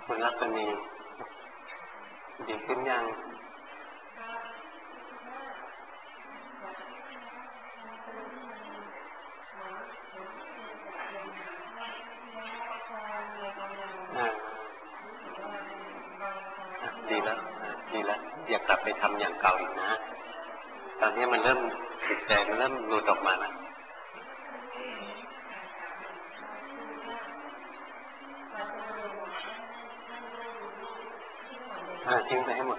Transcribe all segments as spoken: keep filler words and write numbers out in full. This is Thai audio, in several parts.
คุณรัตนีดีขึ้นยังดีแล้วดีแล้วอย่ากลับไปทำอย่างเก่าอีกนะตอนนี้มันเริ่มจิตใจมันเริ่มหลุดออกมาแล้วทิ้งไปให้หมด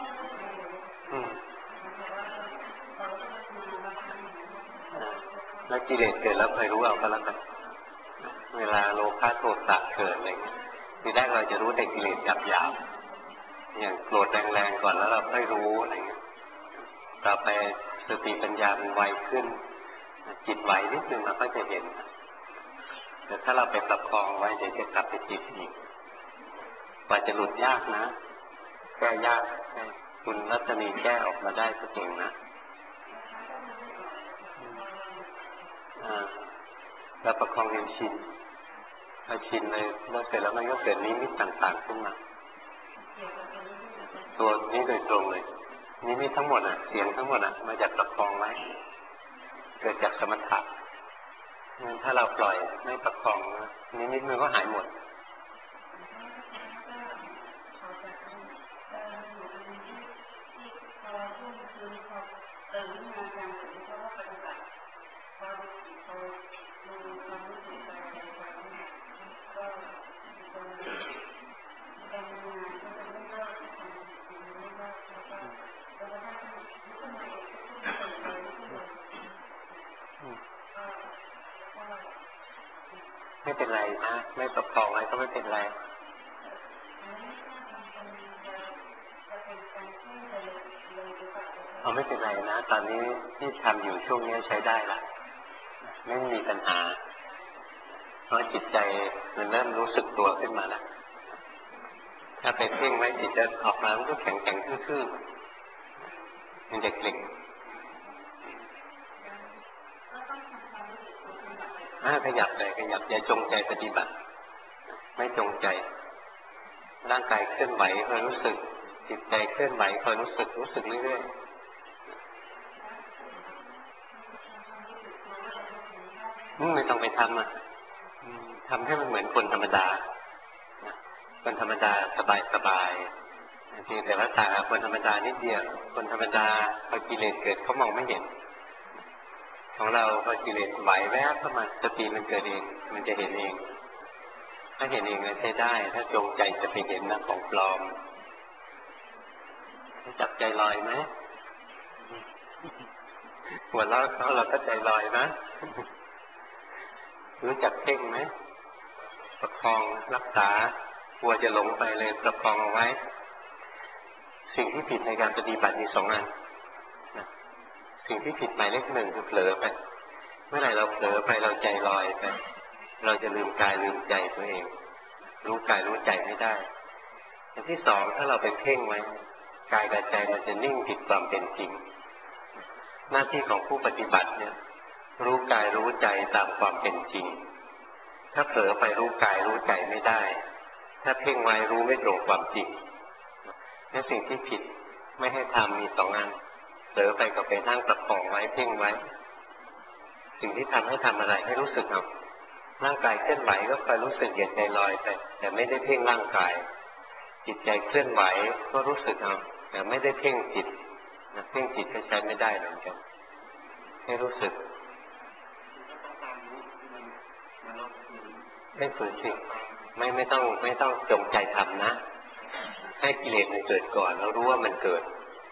แล้วกิเลสเกิดแล้วคอยรู้เอาก็แล้วกันเวลาโลภะโทสะเกิดอะไรเงี้ยทีแรกเราจะรู้แต่กิเลสหยาบๆอย่างโกรธแรงๆก่อนแล้วเราค่อยรู้อะไรเงี้ยต่อไปสติปัญญามันไวขึ้นจิตไหวนิดนึงเราก็จะเห็นแต่ถ้าเราไปประคองไว้เดี๋ยวจะกลับไปจิตอีกกว่าจะหลุดยากนะแก้ยากคุณรัตนีแก้ออกมาได้ก็เก่งนะแล้วประคองเรียนชินพอชินเลยแล้วเสร็จแล้วมันก็เกิดนิมิตต่างๆขึ้นมาตัวนี้โดยตรงเลยนิมิตทั้งหมดอ่ะเสียงทั้งหมดอ่ะมาจากประคองไว้เกิดจากสมถะงั้นถ้าเราปล่อยไม่ประคองนิมิตมันก็หายหมดไม่เป็นไรนะไม่ประคองไว้ก็ไม่เป็นไรเอาไม่เป็นไรนะตอนนี้ที่ทำอยู่ช่วงนี้ใช้ได้ละไม่มีปัญหาเพราะจิตใจมันเริ่มรู้สึกตัวขึ้นมาแล้วถ้าไปเพ่งไว้จิตจะออกมามันก็แข็งแข็งทื่อๆมันจะเกร็งขยับเลยขยับอย่าจงใจปฏิบัติไม่จงใจร่างกายเคลื่อนไหวคอยรู้สึกจิตใจเคลื่อนไหวคอยรู้สึกรู้สึกเรื่อยๆไม่ต้องไปทำอ่ะทำให้มันเหมือนคนธรรมดาคนธรรมดาสบายสบายจริงแต่ว่าตาคนธรรมดานิดเดียวคนธรรมดาพอกิเลสเกิดเขามองไม่เห็นของเราพอกิเลสไหวแวบเข้ามาสติมันเกิดเองมันจะเห็นเองถ้าเห็นเองก็ใช้ได้ถ้าจงใจจะไปเห็นนะของปลอมจับใจลอยไหมหัวเราะเขาเราก็ใจลอยนะรู้จักเพ่งไหมประคองรักษากลัวจะหลงไปเลยประคองเอาไว้สิ่งที่ผิดในการปฏิบัติมีสองอันสิ่งที่ผิดหมายเลขหนึ่งคือเผลอไปเมื่อไหร่เราเผลอไปเราใจลอยไปเราจะลืมกายลืมใจตัวเองรู้กายรู้ใจไม่ได้อันที่สองถ้าเราไปเพ่งไว้กายกับใจมันจะนิ่งผิดความเป็นจริงหน้าที่ของผู้ปฏิบัติเนี่ยรู้กายรู้ใจตามความเป็นจริงถ้าเผลอไปรู้กายรู้ใจไม่ได้ถ้าเพ่งไว้รู้ไม่ตรงความจริงและสิ่งที่ผิดไม่ให้ทำมีสองอันเผลอไปก็ไปนั่งประคองไว้เพ่งไว้สิ่งที่ทำให้ทำอะไรให้รู้สึกเอาร่างกายเคลื่อนไหวก็คอยรู้สึกอย่าใจลอยไปแต่ไม่ได้เพ่งร่างกายจิตใจเคลื่อนไหวก็รู้สึกเอาแต่ไม่ได้เพ่งจิตนะเพ่งจิตก็ใช้ไม่ได้เหมือนกันให้รู้สึกให้ฝืนสิไม่ไม่ต้องไม่ต้องจงใจทำนะให้กิเลสมันเกิดก่อนแล้วรู้ว่ามันเกิด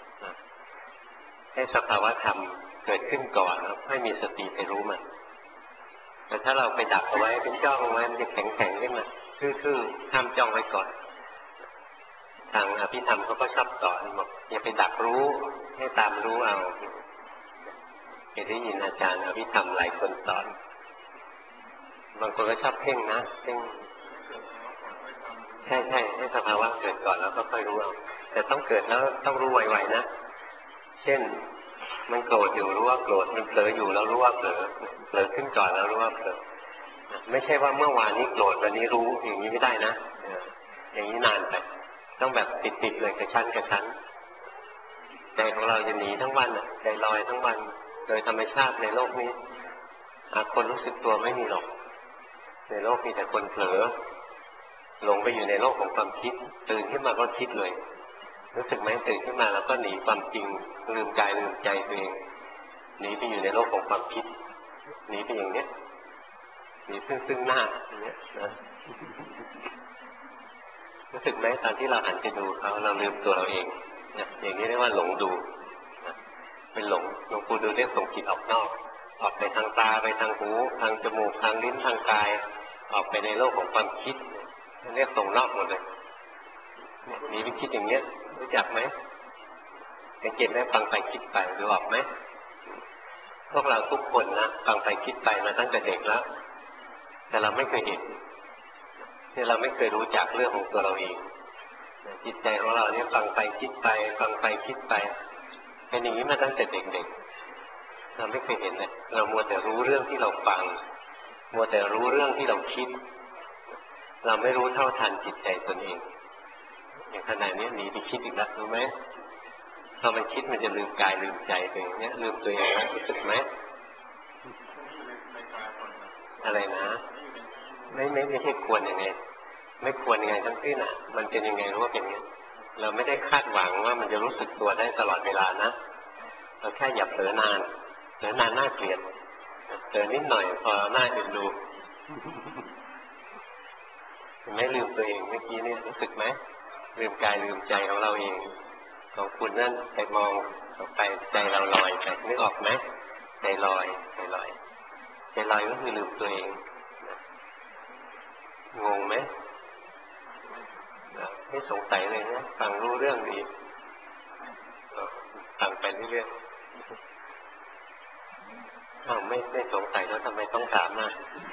ให้สภาวะธรรมเกิดขึ้นก่อนแล้วให้มีสติไปรู้มันแต่ถ้าเราไปดักเอาไว้เป็นจ้องไว้มันจะแข็งแข็งขึ้นมาทื่อๆห้ามจ้องไว้ก่อนทางอภิธรรมเขาก็ชอบสอนบอกอย่าไปดักรู้ให้ตามรู้เอาเคยได้ยินอาจารย์อภิธรรมหลายคนสอนบางคนก็ชอบเพ่งนะเพ่งใช่ใช่ให้สภาวะเกิดก่อนแล้วก็ค่อยรู้เอาแต่ต้องเกิดแล้วต้องรู้ไวๆนะเช่นมันโกรธอยู่รู้ว่าโกรธมันเผลออยู่แล้วรู้ว่าเผลอเผลอขึ้นก่อนแล้วรู้ว่าเผลอไม่ใช่ว่าเมื่อวานนี้โกรธวันนี้รู้อย่างนี้ไม่ได้นะอย่างนี้นานไปต้องแบบติดๆเลยกระชั้นกระชั้นใจของเราจะหนีทั้งวันอ่ะใจลอยทั้งวันโดยธรรมชาติในโลกนี้คนรู้สึกตัวไม่มีหรอกในโลกมีแต่คนเผลอหลงไปอยู่ในโลกของความคิดตื่นขึ้นมาก็คิดเลยรู้สึกไหมตื่นขึ้นมาแล้วก็หนีความจริงลืมกายลืมใจตัวเองหนีไปอยู่ในโลกของความคิดหนีไปอย่างเนี้ยหนีซึ่งซึ่งหน้าอย่างเนี้ยนะรู้สึกไหมตอนที่เราหันไปดูเขาเราลืมตัวเราเองนะอย่างนี้เรียกว่าหลงดูนะเป็นหลงหลวงปู่ดูเรียกส่งจิตออกนอกออกไปทางตาไปทางหูทางจมูกทางลิ้นทางกายออกไปในโลกของความคิดเรียกส่งนอกหมดเลยหนีไปคิดอย่างเนี้ยรู้จักไหมสังเกตไหมฟังไปคิดไปดูออกไหมพวกเราทุกคนนะฟังไปคิดไปมาตั้งแต่เด็กแล้วแต่เราไม่เคยเห็นเนี่ยเราไม่เคยรู้จักเรื่องของตัวเราเองจิตใจของเราเนี่ยฟังไปคิดไปฟังไปคิดไปเป็นอย่างนี้มาตั้งแต่เด็กๆเราไม่เคยเห็นเลยเรามัวแต่รู้เรื่องที่เราฟังมัวแต่รู้เรื่องที่เราคิดเราไม่รู้เท่าทันจิตใจตนเองอย่างขณะนี้หนีไปคิดอีกแล้วรู้ไหมพอมันคิดมันจะลืมกายลืมใจตัวเองเนี่ยลืมตัวเองแล้วรู้สึกไหมอะไรนะไม่ไม่ไม่ใช่ควรยังไงไม่ควรยังไงทั้งสิ้นอ่ะมันเป็นยังไงรู้ว่าเป็นยังไงเราไม่ได้คาดหวังว่ามันจะรู้สึกตัวได้ตลอดเวลานะเราแค่อย่าเผลอนานเผลอนานน่าเกลียดเผลอนิดหน่อยพอหน้าเอ็นดูไม่ลืมตัวเองเมื่อกี้นี่รู้สึกไหมลืมกายลืมใจของเราเองของคุณนั่นไปมองไปใจเราลอยไปนึกออกไหมใจลอยใจลอยใจลอยก็คือลืมตัวเองงงไหมไม่สงสัยเลยนะฟังรู้เรื่องดีฟังไปเรื่อยๆอ้าวไม่ไม่สงสัยแล้วทำไมต้องถามอ่ะ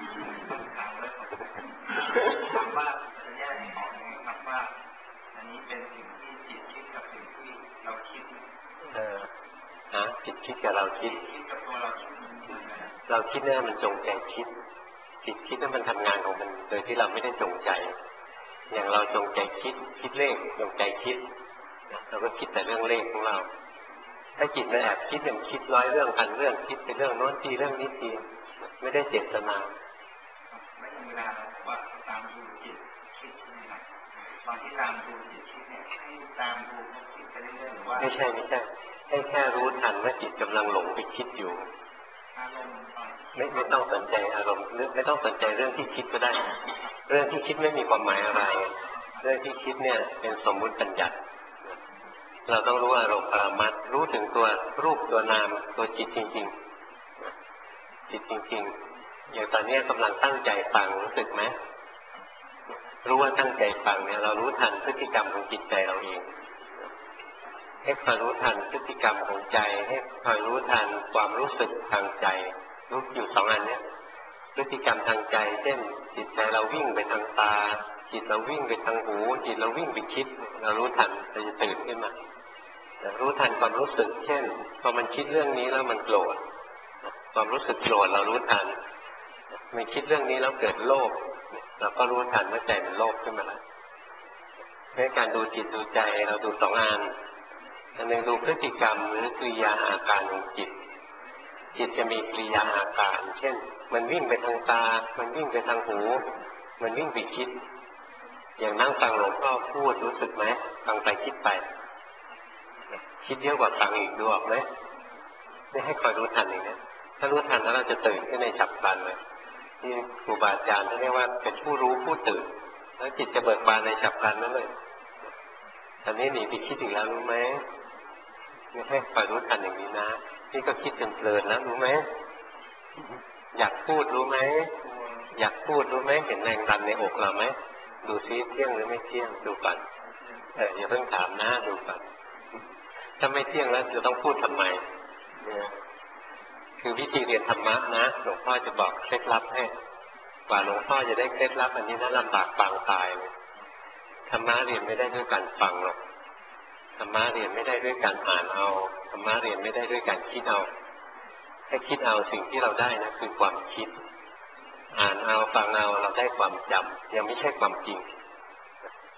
ถามว่าจะแยกออกไหมครับว่าอันนี้เป็นสิ่งที่จิตคิดกับสิ่งที่เราคิดเออฮะจิตคิดกับเราคิดคิดกับตัวเราคิดเราคิดเนี่ยมันจงใจคิดจิตคิดนั้นมันทำงานของมันโดยที่เราไม่ได้จงใจอย่างเราจงใจคิดคิดเลขจงใจคิดเราก็คิดแต่เรื่องเลขของเราถ้าจิตมันแอบคิดมันคิดร้อยเรื่องพันเรื่องคิดเป็นเรื่องโน้นทีเรื่องนี้ทีไม่ได้เจตนาไม่ธรรมดาแต่ว่าตามดูจิตคิดนี่แหละตอนที่ตามดูจิตคิดเนี่ยให้ตามดูคิดไปเรื่อยๆหรือว่าไม่ใช่ไม่ใช่ให้แค่รู้ทันว่าจิตกำลังหลงไปคิดอยู่อารมณ์ไม่ไม่ต้องสนใจอารมณ์ไม่ต้องสนใจเรื่องที่คิดก็ได้เรื่องที่คิดไม่มีความหมายอะไรเรื่องที่คิดเนี่ยเป็นสมมุติบัญญัติเราต้องรู้อารมณ์ปรามัตถ์รู้ถึงตัวรูปตัวนามตัวจิตจริงๆจิตจริงๆอย่างตอนนี้กำลังตั้งใจฟังรู้สึกไหมรู้ว่าตั้งใจฟังเนี่ยเรารู้ทันพฤติกรรมของจิตใจเราเองให้คอยรู้ทันพฤติกรรมของใจให้คอยรู้ทันความรู้สึกทางใจรู้อยู่สองอันเนี้ยพฤติกรรมทางใจเช่นจิตใจเราวิ่งไปทางตาจิตเราวิ่งไปทางหูจิตเราวิ่งไปคิดเรารู้ทันเราจะตื่นขึ้นมารู้ทันความรู้สึกเช่นพอมันคิดเรื่องนี้แล้วมันโกรธความรู้สึกโกรธเรารู้ทันมันคิดเรื่องนี้แล้วเกิดโลภเราก็รู้ทันว่าใจมันโลภขึ้นมาแล้วในการดูจิตดูใจเราดูสองอันอันหนึ่งดูพฤติกรรมหรือกริยาอาการของจิตจิตจะมีกริยาอาการเช่นมันวิ่งไปทางตามันวิ่งไปทางหูมันวิ่งไปคิดอย่างนั่งฟังหลวงพ่อพูดรู้สึกไหมฟังไปคิดไปคิดเยอะกว่าฟังอีกดูออกไหมไม่ให้คอยรู้ทันอย่างนี้ถ้ารู้ทันแล้วเราจะตื่นขึ้นในฉับพลันเลยที่ครูบาอาจารย์ท่านเรียกว่าเป็นผู้รู้ผู้ตื่นแล้วจิตจะเบิกบานในฉับพลันนั่นเลยตอนนี้หนีไปคิดอีกแล้วรู้ไหมไม่ให้คอยรู้ทันอย่างนี้นะนี่ก็คิดจนเพลินแล้วรู้ไหมอยากพูดรู้ไหมอยากพูดรู้ไหมเห็นแรงดันในอกเราไหมดูซิเที่ยงหรือไม่เที่ยงดูก่อนเอออย่าเพิ่งถามนะดูก่อนถ้าไม่เที่ยงแล้วจะต้องพูดทำไมเนี่ยคือวิธีเรียนธรรมะนะหลวงพ่อจะบอกเคล็ดลับให้กว่าหลวงพ่อจะได้เคล็ดลับอันนี้น่าลำบากปางตายเลยธรรมะเรียนไม่ได้ด้วยการฟังหรอกธรรมะเรียนไม่ได้ด้วยการอ่านเอาธรรมะเรียนไม่ได้ด้วยการคิดเอาให้คิดเอาสิ่งที่เราได้นะคือความคิดอ่านเอาฟังเอาเราได้ความจำยังไม่ใช่ความจริง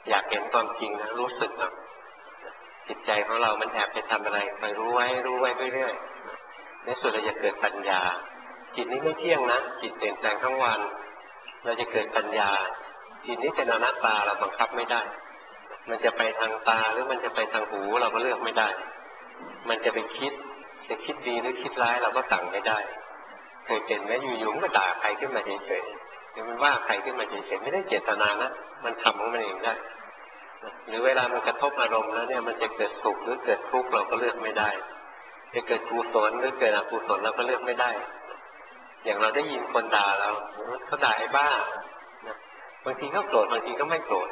อยากเห็นความจริงนะรู้สึกนะจิตใจของเรามันแอบไปทำอะไรไปรู้ไว้รู้ไว้เรื่อยๆในสุดเราจะเกิดปัญญาจิตนี้ไม่เที่ยงนะจิตเปลี่ยนแปลงทั้งวันเราจะเกิดปัญญาจิตนี้เป็นอนัตตาเราบังคับไม่ได้มันจะไปทางตาหรือมันจะไปทางหูเราก็เลือกไม่ได้มันจะไปคิดจะคิดดีหรือคิดร้ายเราก็สั่งไม่ได้เคยเป็นไหมอยู่ๆมันก็ด่าใครขึ้นมาเฉยๆหรือมันว่าใครขึ้นมาเฉยๆไม่ได้เจตนานะมันทำของมันเองได้หรือเวลามันกระทบอารมณ์แล้วเนี่ยมันจะเกิดสุขหรือเกิดทุกข์เราก็เลือกไม่ได้จะเกิดกุศลหรือเกิดอกุศลเราก็เลือกไม่ได้อย่างเราได้ยินคนด่าเราเขาด่าไอ้บ้าบางทีก็โกรธบางทีก็ไม่โกรธ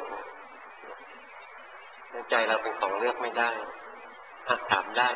ใจเราเป็นของเลือกไม่ได้ถามได้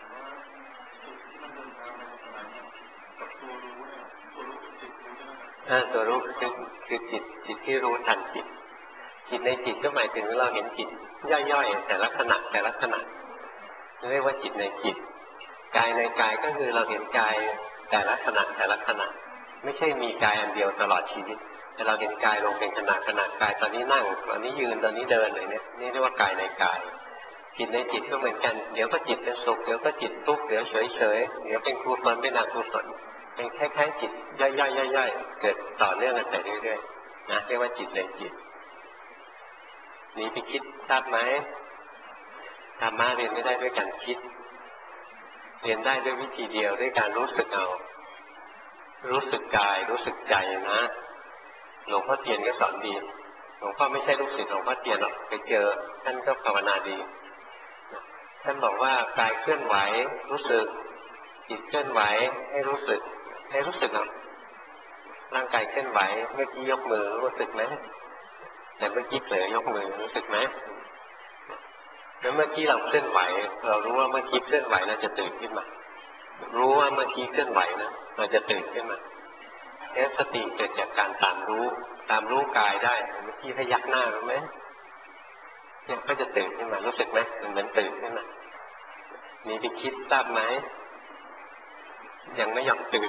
ตัวรู้คือคือจิตจิตที่รู้ทันจิตจิตในจิตก็หมายถึงเราเห็นจิตย่อยๆแต่ละขณะแต่ละขณะเรียกว่าจิตในจิตกายในกายก็คือเราเห็นกายแต่ละขณะแต่ละขณะไม่ใช่มีกายอันเดียวตลอดชีวิตแต่เราเห็นกายลงเป็นขณะขณะกายตอนนี้นั่งตอนนี้ยืนตอนนี้เดินอะไรเนี่ยนี่เรียกว่ากายในกายจิตในจิตก็เหมือนกันเดี๋ยวก็จิตเป็นสุขเดี๋ยวก็จิตทุกข์เดี๋ยวเฉยๆเดี๋ยวเป็นกุศลเป็นอกุศลเป็นคล้ายๆจิตย่อยๆๆๆเกิดต่อเนื่องกันไปเรื่อยๆนะเรียกว่าจิตในจิตนี้ไปคิดทราบไหมธรรมะเรียนไม่ได้ด้วยการคิดเรียนได้ด้วยวิธีเดียวด้วยการรู้สึกเอารู้สึกกายรู้สึกใจนะหลวงพ่อเทียนก็สอนดีหลวงพ่อไม่ใช่ลูกศิษย์หลวงพ่อเทียนหรอกไปเจอท่านก็ภาวนาดีท่านบอกว่ากายเคลื่อนไหวรู้สึกจิตเคลื่อนไหวให้รู้สึกให้รู้สึกเอาร่างกายเคลื่อนไหวเมื่อกี้ยกมือรู้สึกไหมแต่เมื่อกี้เผลอยกมือรู้สึกไหมแล้วเมื่อกี้เราเคลื่อนไหวเรารู้ว่าเมื่อกี้เคลื่อนไหวเราจะตื่นขึ้นมารู้ว่าเมื่อกี้เคลื่อนไหวนะเราจะตื่นขึ้นมาแค่สติเกิดจากการตามรู้ตามรู้กายได้เมื่อกี้พยักหน้ารู้ไหมเนี่ยก็จะตื่นขึ้นมารู้สึกไหมมันเหมือนตื่นขึ้นมามีไปคิดทราบไหมยังไม่ยอมตื่น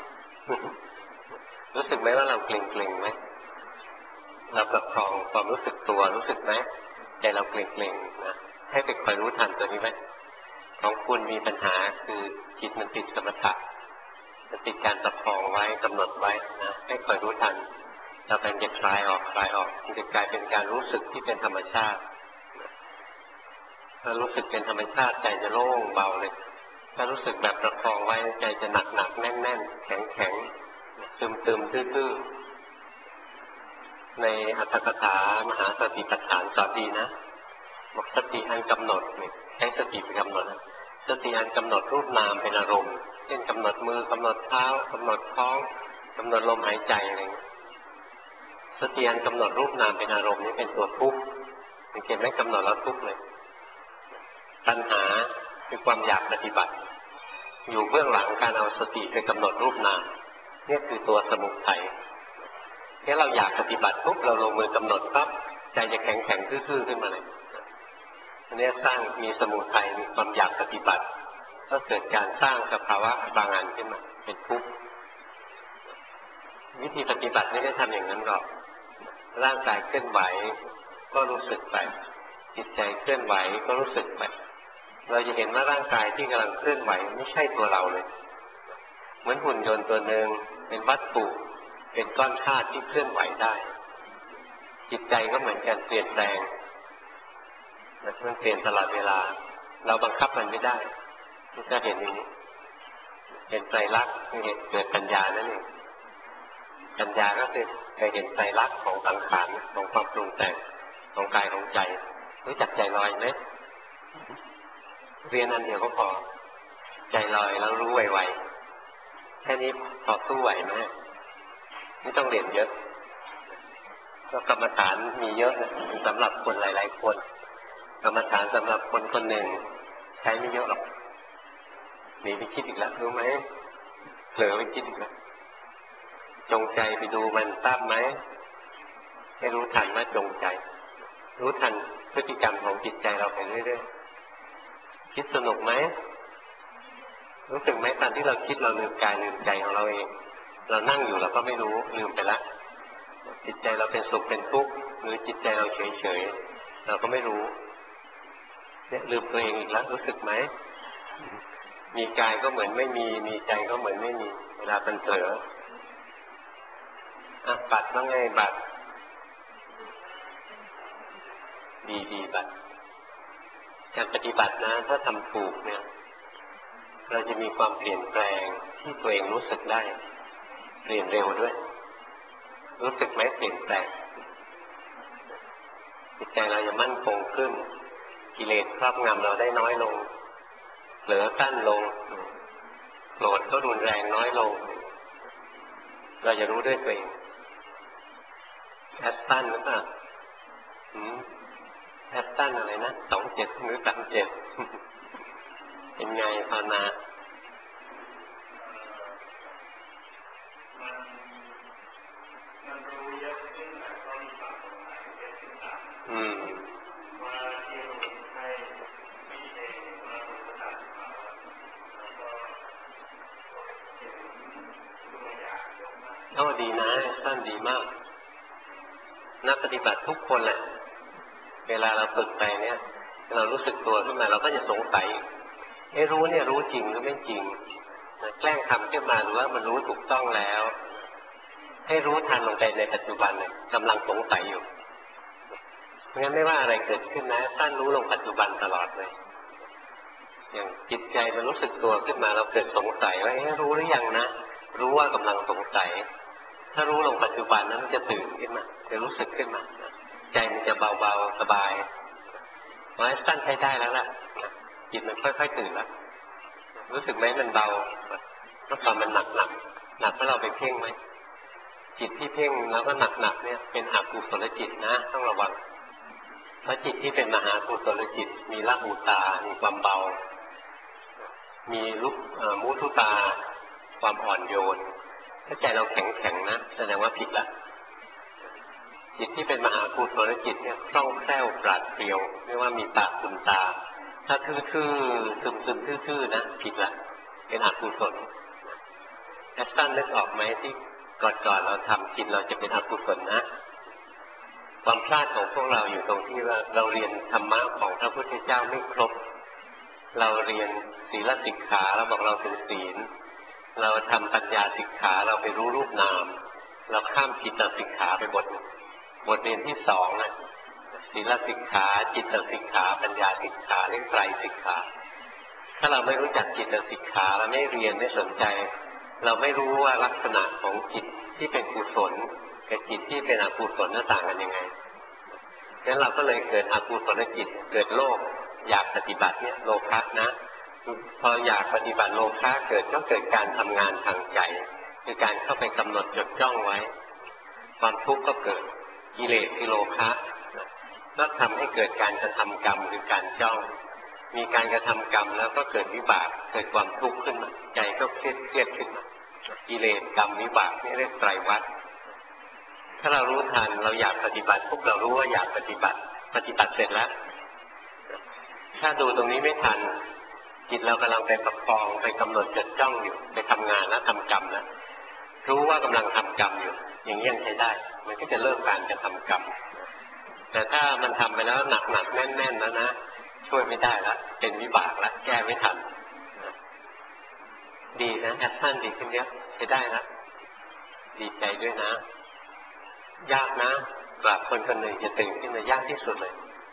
รู้สึกไหมว่าเราเกร็งๆไหมเราประคองความรู้สึกตัวรู้สึกไหมใจเราเกร็งๆนะให้ไปคอยรู้ทันตัวนี้ไหมของคุณมีปัญหาคือจิตมันติดสมถะมันติดการประคองไว้กำหนดไว้นะให้คอยรู้ทันเราเป็นจะคลายออกคลายออกมันจะกลายเป็นการรู้สึกที่เป็นธรรมชาติถ้ารู้สึกเป็นธรรมชาติใจจะโล่งเบาเลยถ้ารู้สึกแบบประคองไว้ใจจะหนักหนักแน่นแน่นแข็งแข็งตึมตึมตื้อๆในอัตถกถามหาสติปัฏฐานสอนดีนะบอกสติอันกำหนดเนี่ยใช้สติไปกำหนดสติอันกำหนดรูปนามเป็นอารมณ์เช่นกำหนดมือกำหนดเท้ากำหนดท้องกำหนดลมหายใจอะไรอย่างนี้สติอันกำหนดรูปนามเป็นอารมณ์นี้เป็นตัวทุกข์สังเกตไหมกำหนดแล้วทุกข์เลยตัณหาคือความอยากปฏิบัติอยู่เบื้องหลังการเอาสติไปกำหนดรูปนามนี่คือตัวสมุทัยแค่เราอยากปฏิบัติปุ๊บเราลงมือกำหนดปั๊บใจจะแข็งแข็งทื่อๆขึ้นมาเลยอันนี้สร้างมีสมุทัยมีความอยากปฏิบัติก็เกิดการสร้างสภาวะบางอันขึ้นมาเป็นทุกข์วิธีปฏิบัติไม่ได้ทำอย่างนั้นหรอกร่างกายเคลื่อนไหวก็รู้สึกไปจิตใจเคลื่อนไหวก็รู้สึกไปเราจะเห็นว่าร่างกายที่กำลังเคลื่อนไหวไม่ใช่ตัวเราเลยเหมือนหุ่นยนต์ตัวหนึ่งเป็นวัตถุเป็นก้อนธาตุที่เคลื่อนไหวได้จิตใจก็เหมือนกันเปลี่ยนแปลงมันเปลี่ยนตลอดเวลาเราบังคับมันไม่ได้มันจะเห็นอย่างนี้เห็นไตรลักษณ์เห็นเกิดปัญญานั่นเองปัญญาก็คือการเห็นไตรลักษณ์ของสังขารของความปรุงแต่งของกายของใจรู้จักใจลอยไหมเรียนอันเดียวก็พอใจลอยแล้วรู้ไวๆแค่นี้พอสู้ไหวไหมไม่ต้องเรียนเยอะก็กรรมฐานมีเยอะนะสำหรับคนหลายๆคนกรรมฐานสำหรับคนคนหนึ่งใช้ไม่เยอะหรอกหนีไปคิดอีกแล้วรู้ไหมเผลอไปคิดอีกแล้วจงใจไปดูมันทราบไหมให้รู้ทันว่าจงใจรู้ทันพฤติกรรมของจิตใจเราไปเรื่อยๆคิดสนุกไหมรู้สึกไหมตอนที่เราคิดเราลืมกายลืมใจของเราเองเรานั่งอยู่เราก็ไม่รู้ลืมไปแล้วจิตใจเราเป็นสุขเป็นทุกข์หรือจิตใจเราเฉยๆเราก็ไม่รู้เนี่ยลืมตัวเองอีกแล้วรู้สึกไหมมีกายก็เหมือนไม่มีมีใจก็เหมือนไม่มีเวลาเป็นเผลออ่ะบัตรว่าไงบัตรดีดีบัตรการปฏิบัตินะถ้าทำถูกเนี่ยเราจะมีความเปลี่ยนแปลงที่ตัวเองรู้สึกได้เปลี่ยนเร็วด้วยรู้สึกไหมเปลี่ยนแปลงจิตใจเราจะมั่นคงขึ้นกิเลสครอบงำเราได้น้อยลงเหลือสั้นลงโกรธก็รุนแรงน้อยลงเราจะรู้ด้วยตัวเองแอสตันหรือเปล่าแอสตันอะไรนะสองเจ็ดหรือสามเจ็ดเป็นไงภาวนาอืมโอ้ดีนะสั้นดีมากนักปฏิบัติทุกคนแหละเวลาเราฝึกไปเนี่ยเรารู้สึกตัวขึ้นมาเราก็จะสงสัยเอ๊ะรู้เนี่ยรู้จริงหรือไม่จริงแกล้งทำขึ้นมาหรือว่ามันรู้ถูกต้องแล้วให้รู้ทันลงไปในปัจจุบันเนี่ยกำลังสงสัยอยู่เพราะงั้นไม่ว่าอะไรเกิดขึ้นนะท่านรู้ลงปัจจุบันตลอดเลยอย่างจิตใจมันรู้สึกตัวขึ้นมาเราเกิดสงสัยว่าเอ๊ะรู้หรือยังนะรู้ว่ากำลังสงสัยถ้ารู้ลงปัจจุบันนั้นมันจะตื่นขึ้นมาจะรู้สึกขึ้นมาใจมันจะเบาๆสบายเพราะฉะนั้นท่านใช้ได้แล้วล่ะจิตมันค่อยๆตื่นแล้วรู้สึกไหมมันเบาแล้วความมันหนักหนักหนักเพราะเราไปเพ่งไหมจิตที่เพ่งแล้วก็หนักๆเนี่ยเป็นอกุศลจิตนะต้องระวังเพราะจิตที่เป็นมหากุศลจิตมีละหูตามีความเบามีลุกมุทุตาความอ่อนโยนถ้าใจเราแข็งแข็งนะแสดงว่าผิดละจิตที่เป็นมหากุศลจิตเนี่ยคล่องแคล่วปราดเปรียวเรียกว่ามีตาคุณตาถ้าทื่อๆซึมๆทื่อๆนะผิดละเป็นอกุศลแอสตันนึกออกไหมที่ก่อนๆเราทำจิตเราจะเป็นอกุศลนะความพลาดของพวกเราอยู่ตรงที่ว่าเราเรียนธรรมะของพระพุทธเจ้าไม่ครบเราเรียนศีลสิกขาเราบอกเราเป็นศีลเราทำปัญญาสิกขาเราไปรู้รูปนามเราข้ามจิตสิกขาไปบทบทเรียนที่สองนะศีลสิกขาจิตสิกขาปัญญาสิกขาเรียกไตรสิกขาถ้าเราไม่รู้จักจิตสิกขาเราไม่เรียนไม่สนใจเราไม่รู้ว่าลักษณะของจิตที่เป็นกุศลกับจิตที่เป็นอกุศลต่างกันยังไงงั้นเราก็เลยเกิดอกุศลจิตเกิดโลภอยากปฏิบัติเนี่ยโลภะนะพออยากปฏิบัติโลภะเกิดก็เกิดการทำงานทางใจคือการเข้าไปกำหนดจดจ้องไว้ความทุกข์ก็เกิดกิเลสคือโลภะก็ทำให้เกิดการกระทำกรรมคือการจ้องมีการกระทำกรรมแล้วก็เกิดวิบากเกิดความทุกข์ขึ้นมาใจก็เครียดเครียดขึ้นมากิเลสกรรมวิบากนี่เรียกไตรวัฏถ้าเรารู้ทันเราอยากปฏิบัติพวกเรารู้ว่าอยากปฏิบัติปฏิบัติเสร็จแล้วถ้าดูตรงนี้ไม่ทันจิตเรากำลังไปประคองไปกำหนดจดจ้องอยู่ไปทำงานแล้วทำกรรมแล้วรู้ว่ากำลังทำกรรมอยู่อย่างนี้ยังใช้ได้มันก็จะเลิกการจะทำกรรมแต่ถ้ามันทำไปแล้วหนักๆแน่นๆแล้วนะช่วยไม่ได้แล้วเป็นวิบากแล้วแก้ไม่ทันดีนะแอคชั่นดีขึ้นเยอะใช้ได้นะดีใจด้วยนะยากนะกว่าคนคนหนึ่งจะตื่นขึ้นมายากที่สุดเลย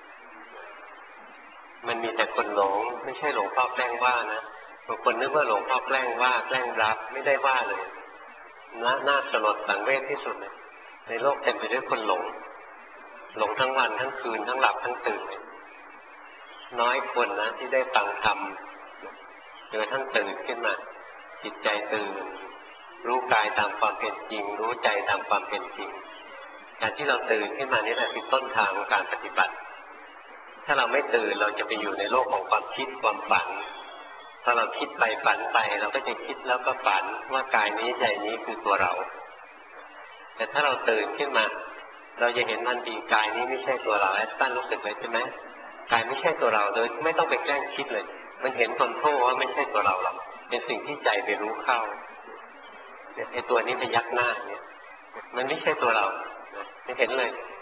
มันมีแต่คนหลงไม่ใช่หลวงพ่อแกล้งว่านะบางคนนึกว่าหลวงพ่อแกล้งว่าแกล้งรับไม่ได้ว่าเลยน่าน่าสลดสังเวชที่สุดเลยในโลกเต็มไปด้วยคนหลงหลงทั้งวันทั้งคืนทั้งหลับทั้งตื่นน้อยคนนะที่ได้ฟังธรรมจนทั้งตื่นขึ้นมาจิตใจตื่นรู้กายตามความเป็นจริงรู้ใจตามความเป็นจริงการที่เราตื่นขึ้นมานี่แหละคือต้นทางของการปฏิบัติถ้าเราไม่ตื่นเราจะไปอยู่ในโลกของความคิดความฝันถ้าเราคิดไปฝันไปเราก็จะคิดแล้วก็ฝันว่ากายนี้ใจนี้คือตัวเราแต่ถ้าเราตื่นขึ้นมาเราจะเห็นทันทีกายนี้ไม่ใช่ตัวเราแอสตันรู้สึกเลยใช่ไหมกายไม่ใช่ตัวเราโดยไม่ต้องไปแกล้งคิดเลยมันเห็นคนโทษว่าไม่ใช่ตัวเราหรอกเป็นสิ่งที่ใจไปรู้เข้าไอ้ตัวนี้ไปยักหน้าเนี่ยมันไม่ใช่ตัวเราไม่เห็นเลย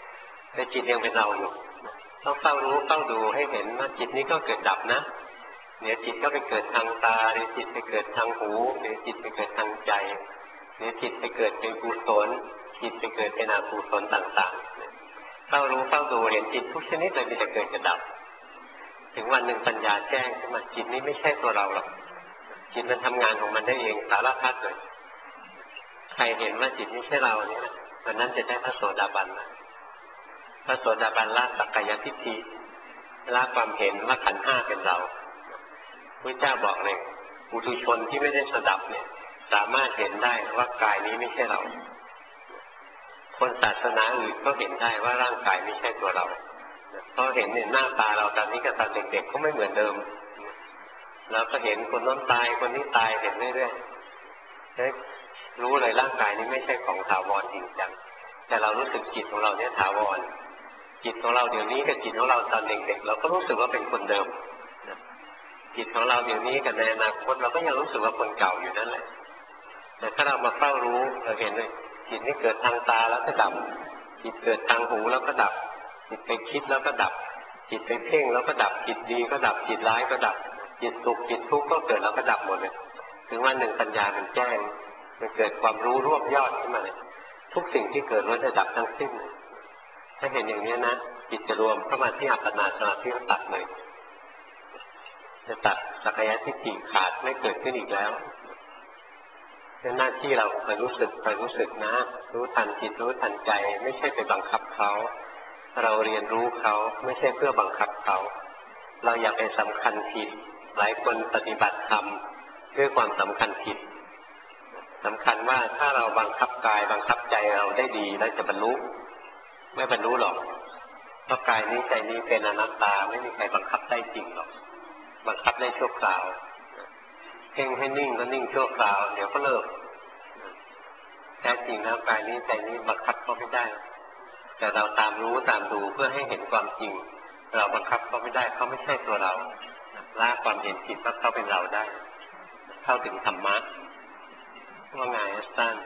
แต่จิตยังเป็นเราอยู่ต้องเฝ้ารู้เฝ้าดูให้เห็นว่าจิตนี้ก็เกิดดับนะเดี๋ยวจิตก็ไปเกิดทางตาเดี๋ยวจิตไปเกิดทางหูเดี๋ยวจิตไปเกิดทางใจเดี๋ยวจิตไปเกิดเป็นกุศลจิตไปเกิดเป็นอกุศลต่างๆเฝ้ารู้เฝ้าดูเห็นจิตทุกชนิดเลยมีแต่เกิดกับดับถึงวันหนึ่งปัญญาแจ้งขึ้นมาจิตนี้ไม่ใช่ตัวเราหรอกจิตมันทำงานของมันได้เองสารพัดเลยใครเห็นว่าจิตไม่ใช่เราเนี่ยวันนั้นจะได้พระโสดาบันนะพระโสดาบันละสักกายทิฏฐิละความเห็นว่าขันธ์ห้าเป็นเราพระเจ้าบอกเลยปุถุชนที่ไม่ได้สดับเนี่ยสามารถเห็นได้ว่ากายนี้ไม่ใช่เราคนศาสนาอื่นก็เห็นได้ว่าร่างกายไม่ใช่ตัวเราเพราะเห็นเนี่ยหน้าตาเราตอนนี้กับตอนเด็กๆก็ไม่เหมือนเดิมแล้วก็เห็นคนน้นตายคนนี้ตายเห็นเรื่อยๆรู้เลยร่างกายนี้ไม่ใช่ของถาวรจริงจังแต่เรารู้สึกจิตของเราเนี่ยถาวรจิตของเราเดี๋ยวนี้กับจิตของเราตอนเด็กๆเราก็รู้สึกว่าเป็นคนเดิมจิตของเราเดี๋ยวนี้กับในอนาคตเราก็ยังรู้สึกว่าคนเก่าอยู่นั่นแหละแต่ถ้าเรามาเฝ้ารู้เราเห็นเลยจิตนี้เกิดทางตาแล้วก็ดับจิตเกิดทางหูแล้วก็ดับจิตไปคิดแล้วก็ดับจิตไปเพ่งแล้วก็ดับจิตดีก็ดับจิตร้ายก็ดับจิตสุขจิตทุกข์ก็เกิดแล้วก็ดับหมดเลยถึงวันหนึ่งปัญญามันแจ้งมันเกิดความรู้รวบยอดขึ้นมาเลยทุกสิ่งที่เกิดล้วนจะดับทั้งสิ้นถ้าเห็นอย่างนี้นะจิตจะรวมเข้ามาที่อัปปนาสมาธิตัดเลยจะตัดสักยะทิฏฐิขาดไม่เกิดขึ้นอีกแล้วเป็นหน้าที่เราคอยรู้สึกคอยรู้สึกนะรู้ทันจิตรู้ทันใจไม่ใช่ไปบังคับเขาเราเรียนรู้เขาไม่ใช่เพื่อบังคับเขาเราอย่าไปสำคัญผิดหลายคนปฏิบัติธรรมด้วยความสำคัญผิดสำคัญว่าถ้าเราบังคับกายบังคับใจเราได้ดีแล้วจะบรรลุไม่บรรลุหรอกเพราะกายนี้ใจนี้เป็นอนัตตาไม่มีใครบังคับได้จริงหรอกบังคับได้ชั่วคราวเพ่งให้นิ่งก็นิ่งชั่วคราวเดี๋ยวก็เลิกแท้จริงแล้วกายนี้ใจนี้บังคับเขาไม่ได้แต่เราตามรู้ตามดูเพื่อให้เห็นความจริงเราบังคับเขาไม่ได้เขาไม่ใช่ตัวเราละความเห็นผิดว่าเขาเป็นเราได้เข้าถึงธรรมะว่าไงอาจารย์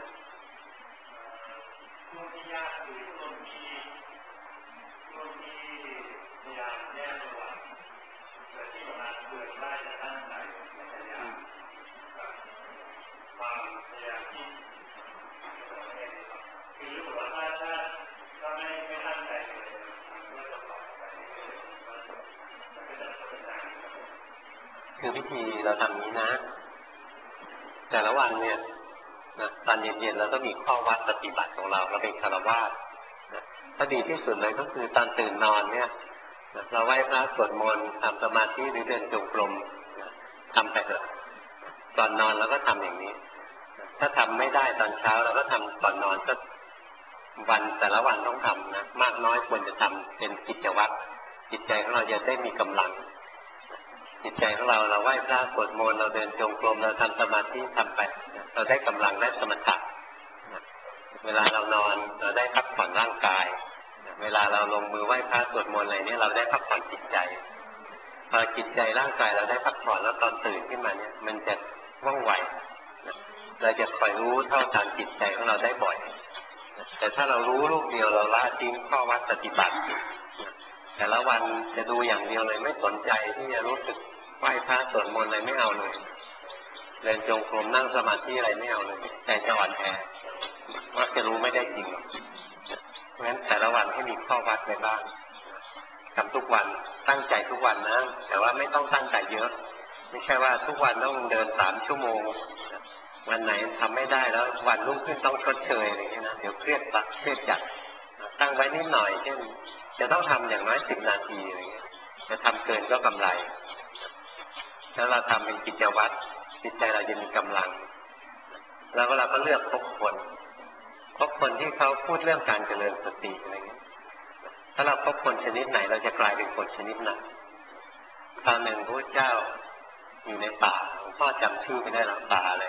คือวิธีเราทำนี้นะแต่ละวันเนี่ยนะตอนเย็นๆเราก็มีข้อวัดปฏิบัติของเราเราเป็นฆราวาสนะถ้าดีที่สุดเลยก็คือตอนตื่นนอนเนี่ยนะเราไหว้พระสวดมนต์ทำสมาธิหรือเดินจงกรมนะทำไปเถอะก่อนนอนเราก็ทำอย่างนี้นะถ้าทำไม่ได้ตอนเช้าเราก็ทำก่อนนอนก็วันแต่ละวันต้องทำนะมากน้อยควรจะทำเป็นกิจวัตรจิตใจของเราจะได้มีกำลังจิตใจของเราเราไหว้พระสวดมนต์เราเดินจงกรมเราทำสมาธิทำไปเราได้กำลังได้สมถะเวลาเรานอนเราได้พักผ่อนร่างกายเวลาเราลงมือไหว้พระสวดมนต์อะไรนี้เราได้พักผ่อนจิตใจพอจิตใจร่างกายเราได้พักผ่อนแล้วตอนตื่นขึ้นมาเนี่ยมันจะว่องไวเราจะคอยรู้เท่าทันจิตใจของเราได้บ่อยแต่ถ้าเรารู้ลูกเดียวเราละทิ้งข้อวัดปฏิบัติแต่ละวันจะดูอย่างเดียวเลยไม่สนใจที่จะรู้สึกไหว้พระสวดมนต์อะไรไม่เอาเลยเดินจงกรมนั่งสมาธิอะไรไม่เอาเลยใจจะอ่อนแอว่าจะรู้ไม่ได้จริงเพราะฉะนั้นแต่ละวันให้มีข้อวัดไปบ้างทำทุกวันตั้งใจทุกวันนะแต่ว่าไม่ต้องตั้งใจเยอะไม่ใช่ว่าทุกวันต้องเดินสามชั่วโมงวันไหนทำไม่ได้แล้ววันรุ่งขึ้นต้องชดเชยอะไรอย่างนี้นะเดี๋ยวเครียดตักเครียดจัดตั้งไว้นิดหน่อยเช่นจะต้องทำอย่างน้อยสิบนาทีอะไรเงี้ยจะทำเกินก็กำไรถ้าเราทำเป็นกิจวัตรจิตใจเราจะมีกำลังแล้วเราก็เลือกคบคนคบคนที่เขาพูดเรื่องการเจริญสติอะไรเงี้ยถ้าเราคบคนชนิดไหนเราจะกลายเป็นคนชนิดนั้นคราวหนึ่งพระเจ้าอยู่ในป่าหลวงพ่อจำชื่อไม่ได้หรอกป่าเลย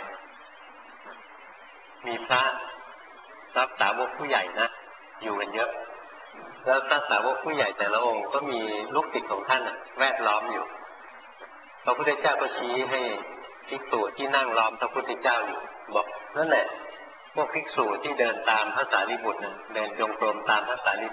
มีพระรับสาวกผู้ใหญ่นะอยู่กันเยอะแล้วพระสาวกผู้ใหญ่แต่ละองค์ก็มีลูกศิษย์ของท่านแวดล้อมอยู่พระพุทธเจ้าก็ชี้ให้ภิกษุที่นั่งล้อมพระพุทธเจ้าอยู่บอกนั่นแหละพวกภิกษุที่เดินตามพระสารีบุตรเดินจงกรมตามพระสารีบุตร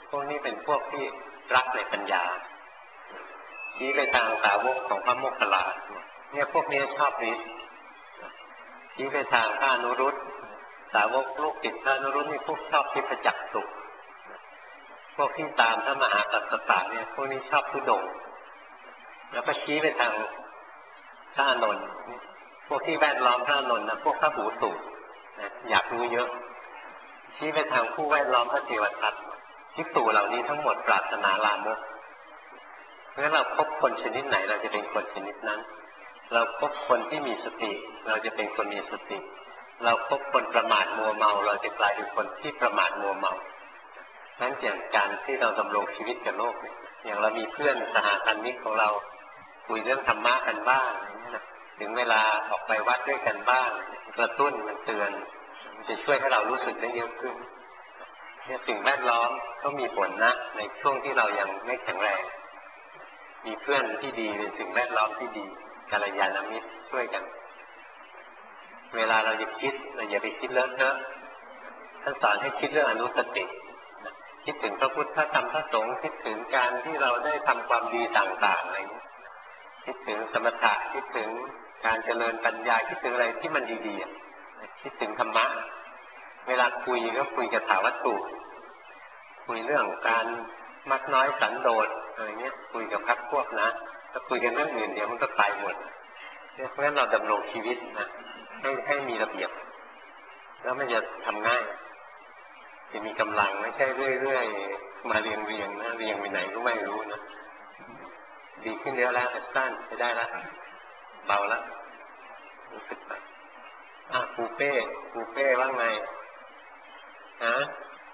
พวกนี้เป็นพวกที่รักในปัญญาชี้ไปทางสาวกของพระโมคคัลลาเนี่ยพวกนี้ชอบฤทธิ์ชี้ไปทางพระอนุรุตสาวกลูกติดพระอนุรุตนี่พวกชอบทิพจักสุพวกที่ตามพระมหากัสสปะเนี่ยพวกนี้ชอบทุดงค์แล้วก็ชี้ไปทางพระอานนท์พวกที่แวดล้อมพระอานนท์นะพวกพระหูสูตรอยากรู้เยอะชี้ไปทางผู้แวดล้อมพระเทวทัตภิกษุเหล่านี้ทั้งหมดปรารถนาลามกเพราะฉะนั้นเราพบคนชนิดไหนเราจะเป็นคนชนิดนั้นเราพบคนที่มีสติเราจะเป็นคนมีสติเราพบคนประมาทมัวเมาเราจะกลายเป็นคนที่ประมาทมัวเมานั้นอย่างการที่เราดำรงชีวิตกับโลกเนี่ยอย่างเรามีเพื่อนสหธรรมิกของเราคุยเรื่องธรรมะกันบ้างอย่างนี้นะถึงเวลาออกไปวัดด้วยกันบ้างกระตุ้นมันเตือนมันจะช่วยให้เรารู้สึกได้เยอะขึ้นเนี่ยสิ่งแวดล้อมก็มีผลนะในช่วงที่เรายังไม่แข็งแรงมีเพื่อนที่ดีเป็นสิ่งแวดล้อมที่ดีกัลยาณมิตรช่วยกันเวลาเราจะคิดเราอย่าไปคิดเลอะเทอะท่านสอนให้คิดเรื่องอนุสติคิดถึงพระพุทธพระธรรมพระสงฆ์คิดถึงการที่เราได้ทำความดีต่างๆอะไรนี้คิดถึงสมถะคิดถึงการเจริญปัญญาคิดถึงอะไรที่มันดีๆคิดถึงธรรมะเวลาคุยก็คุยกับถาวัตถุคุยเรื่องการมักน้อยสันโดษอะไรเงี้ยคุยกับพรรคพวกนะถ้าคุยกันเรื่องอื่นเดี๋ยวมันก็ไปหมดเพราะฉะนั้นเราดำรงชีวิตนะให้ให้มีระเบียบแล้วมันจะทำง่ายจะมีกำลังไม่ใช่เรื่อยๆมาเรียงเรียงนะเรียงไปไหนก็ไม่รู้นะดีขึ้นเยอะแล้วสั้นไปได้แล้วเบาแล้วรู้สึกแบบอ่ะปูเป้ปูเป้ว่าไงฮะ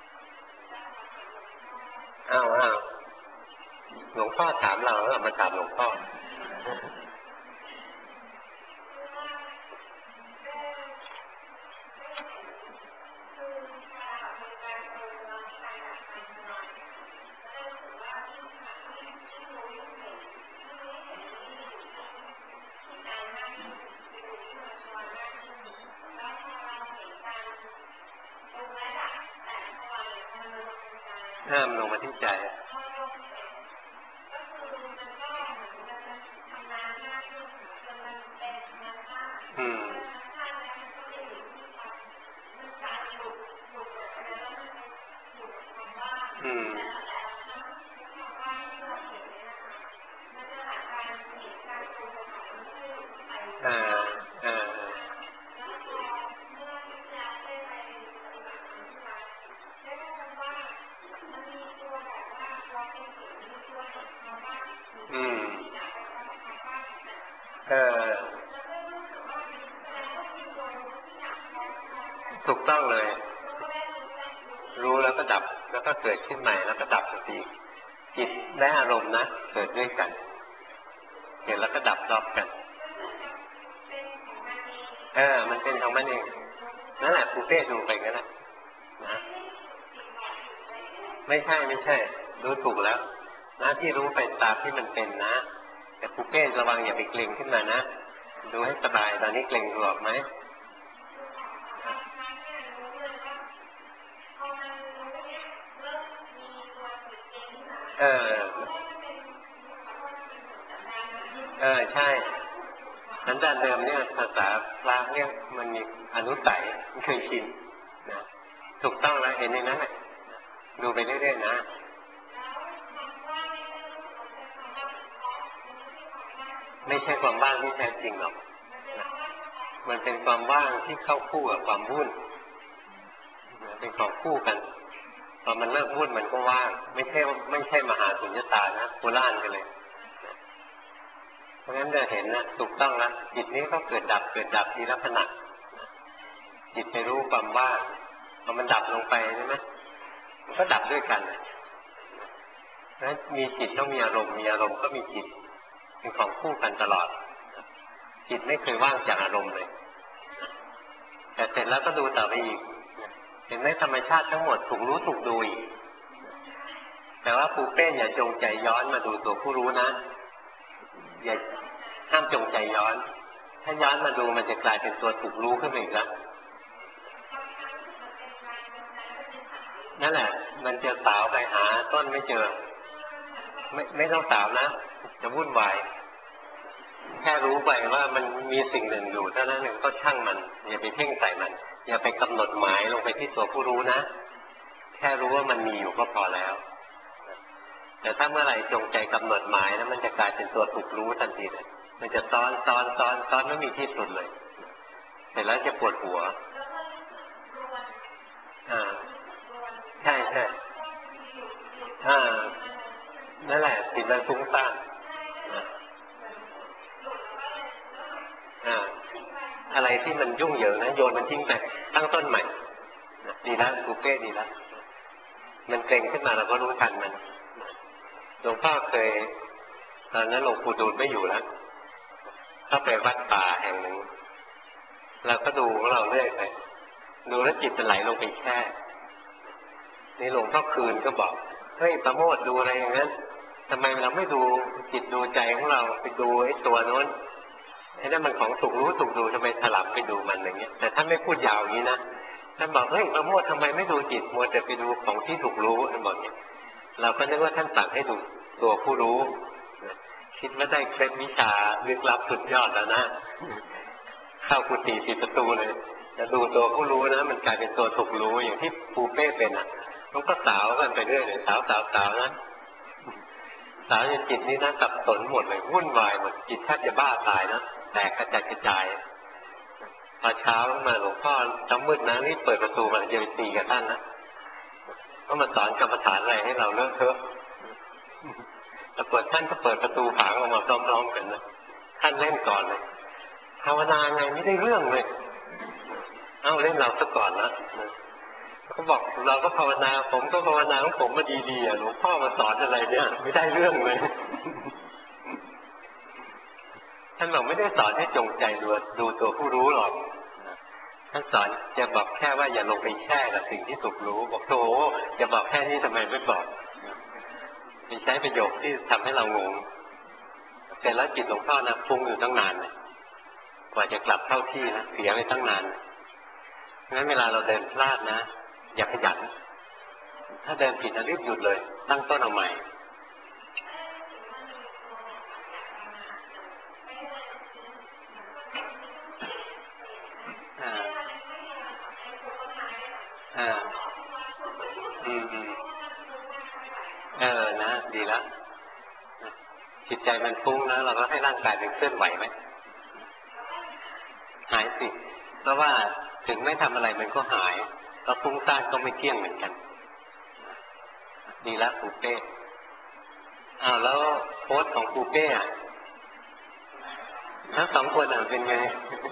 อ้าวอ้าวหลวงพ่อถามเราแล้วมาถามหลวงพ่อห้ามลงมาที่ใจอืมอืมอ่าอ่าอืมเออถูกต้องเลยรู้แล้วก็ดับแล้วก็เกิดขึ้นใหม่แล้วก็ดับทันทีจิตและอารมณ์นะเกิดด้วยกันเห็นแล้วก็ดับรอบกันเออมันเป็นของมันเองนั่นแหละปูเป้ดูไปกันนะนะไม่ใช่ไม่ใช่รู้ถูกแล้วนะที่รู้ไปตามที่มันเป็นนะแต่ปูเป้ระวังอย่าไปเกร็งขึ้นมานะดูให้สบายตอนนี้เกร็งหรอกไหมเออเออใช่สันดานเดิมเนี่ยภาษาพระเนี่ยมันมีอนุสัยเคยชินนะถูกต้องแล้วเห็นในนั้นดูไปเรื่อยๆนะไม่ใช่ความว่างที่แท้จริงหรอกนะมันเป็นความว่างที่เข้าคู่กับความวุ่นเป็นของคู่กันพอมันเลิกวุ่นมันก็ว่างไม่ใช่ไม่ใช่มหาสุญญตานะโคล่านกันเลยเพราะงั้นจะเห็นนะถูกต้องแล้วจิตนี้ก็เกิดดับเกิดดับทีละขณะจิตไปรู้ความว่างพอมันดับลงไปใช่ไหมมันก็ดับด้วยกันนั้นมีจิตต้องมีอารมณ์มีอารมณ์ก็มีจิตเป็นของคู่กันตลอดจิตไม่เคยว่างจากอารมณ์เลยแต่เสร็จแล้วก็ดูต่อไปอีกเห็นไหมธรรมชาติทั้งหมดถูกรู้ถูกดูอีกแต่ว่าปูเป้อย่าจงใจย้อนมาดูตัวผู้รู้นะอย่าห้ามจงใจย้อนถ้าย้อนมาดูมันจะกลายเป็นตัวถูกรู้ขึ้นมาอีกแล้วนั่นแหละมันจะสาวไปหาต้นไม่เจอไม่ไม่ต้องสาวนะจะวุ่นวายแค่รู้ไปว่ามันมีสิ่งหนึ่งอยู่เท่านั้นเองก็ช่างมันอย่าไปเพ่งใส่มันอย่าไปกำหนดหมายลงไปที่ตัวผู้รู้นะแค่รู้ว่ามันมีอยู่ก็พอแล้วแต่ถ้าเมื่อไหร่จงใจกำหนดหมายแล้วมันจะกลายเป็นตัวถูกรู้ทันทีเลยมันจะซ้อนซ้อนซ้อนซ้อนไม่มีที่สุดเลยเสร็จแล้วจะปวดหัวอ่าใช่ใช่อ่านั่นแหละจิตมันฟุ้งซ่านอ่าอะไรที่มันยุ่งเหยิงนะโยนมันทิ้งไปตั้งต้นใหม่ดีแล้วกูเป้ดีแล้วมันเกร็งขึ้นมาเราก็รู้ทันมันหลวงพ่อเคยตอนนั้นหลวงปู่ดูลไม่อยู่แล้วเข้าไปวัดป่าแห่งหนึ่งเราก็ดูของเราเรื่อยไปดูแล้วจิตมันไหลลงไปแช่นี่หลวงพ่อคืนก็บอกเฮ้ยประโมทดูอะไรอย่างนั้นทำไมเราไม่ดูจิตดูใจของเราไปดูไอ้ตัวโน้นไอ้นั่นมันของถูกรู้ถูกดูทำไมถลับไปดูมันอย่างเงี้ยแต่ถ้าไม่พูดยาวอย่างนี้นะท่านบอกเฮ้ยประโมททำไมไม่ดูจิตมัวแต่ไปดูของที่ถูกรู้ท่านบอกเนี่ยเราก็นึกว่าท่านสั่งให้ดูตัวผู้รู้คิดว่าได้เคล็ดวิชาลึกลับสุดยอดแล้วนะเข้ากุฏิปิดประตูเลยจะดูตัวผู้รู้นะมันกลายเป็นตัวถูกรู้อย่างที่ปูเป้เป็นอ่ะมันก็สาวกันไปเรื่อยเลยสาวสาวสาวนะสาวจนจิตนี้นะสับสนหมดเลยวุ่นวายหมดจิตแทบจะบ้าตายนะแตกกระจายกระจายพอเช้ามาหลวงพ่อจ้ำมืดนะรีบเปิดประตูมาจะไปตีกับท่านนะก็มาสอนกรรมฐานอะไรให้เราเลิกเถอะแต่เปิดท่านก็เปิดประตูผางออกมาพร้อมๆกันนะท่านเล่นก่อนเลยภาวนาไงไม่ได้เรื่องเลยเอ้าเล่นเราซะก่อนนะเขาบอกเราก็ภาวนาผมก็ภาวนาของผมมาดีๆหลวงพ่อมาสอนอะไรเนี่ยไม่ได้เรื่องเลยท่านบอกไม่ได้สอนให้จงใจดูดูตัวผู้รู้หรอกท่านสอนจะบอกแค่ว่าอย่าลงไปแช่กับสิ่งที่ถูกรู้บอกโธ่จะบอกแค่นี้ทำไมไม่บอกมีใช้ประโยคที่ทำให้เรางงแต่แล้วจิตหลวงพ่อนะฟุ้งอยู่ตั้งนานเลยกว่าจะกลับเข้าที่นะเสียไปตั้งนานงั้นเวลาเราเดินพลาดนะอย่าขยันถ้าเดินผิดนะรีบหยุดเลยตั้งต้นเอาใหม่อ่าอ่าอืมอืมเออนะดีละจิตใจมันฟุ้งนะเราก็ให้ร่างกายเป็นเคลื่อนไหวไหมหายสิเพราะว่าถึงไม่ทำอะไรมันก็หายก็ฟุ้งซ่านก็ไม่เที่ยงเหมือนกันดีละปูเป้อ้าวแล้วโพสของปูเป้อะทั้งสองคนอ่ะเป็นไง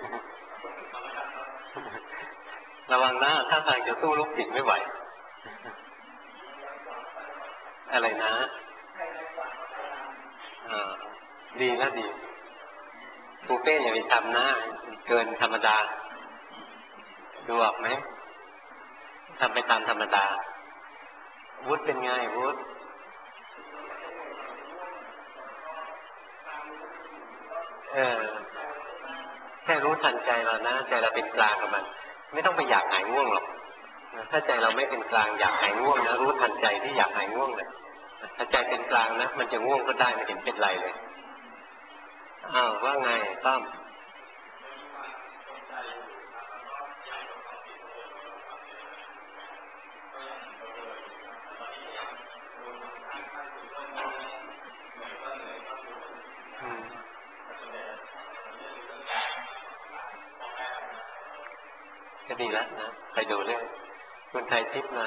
ระวังนะถ้าทางจะสู้ลูกศิษย์ไม่ไหวอะไรนะอ่าดีนะดีปูเป้อย่าไปทำนะเกินธรรมดาดูออกไหมทำไปตามธรรมดาวุฒิเป็นไงวุฒิเออแค่รู้ทันใจเรานะใจเราเป็นกลางกับมันไม่ต้องไปอยากหายง่วงหรอกถ้าใจเราไม่เป็นกลางอยากหายง่วงนะรู้ทันใจที่อยากหายง่วงเลยถ้าใจเป็นกลางนะมันจะง่วงก็ได้ไม่เห็นเป็นไรเลยอ้าวว่าไงต้อมก็ดีแล้วนะไปดูเรื่องคุณไทยทิพย์มา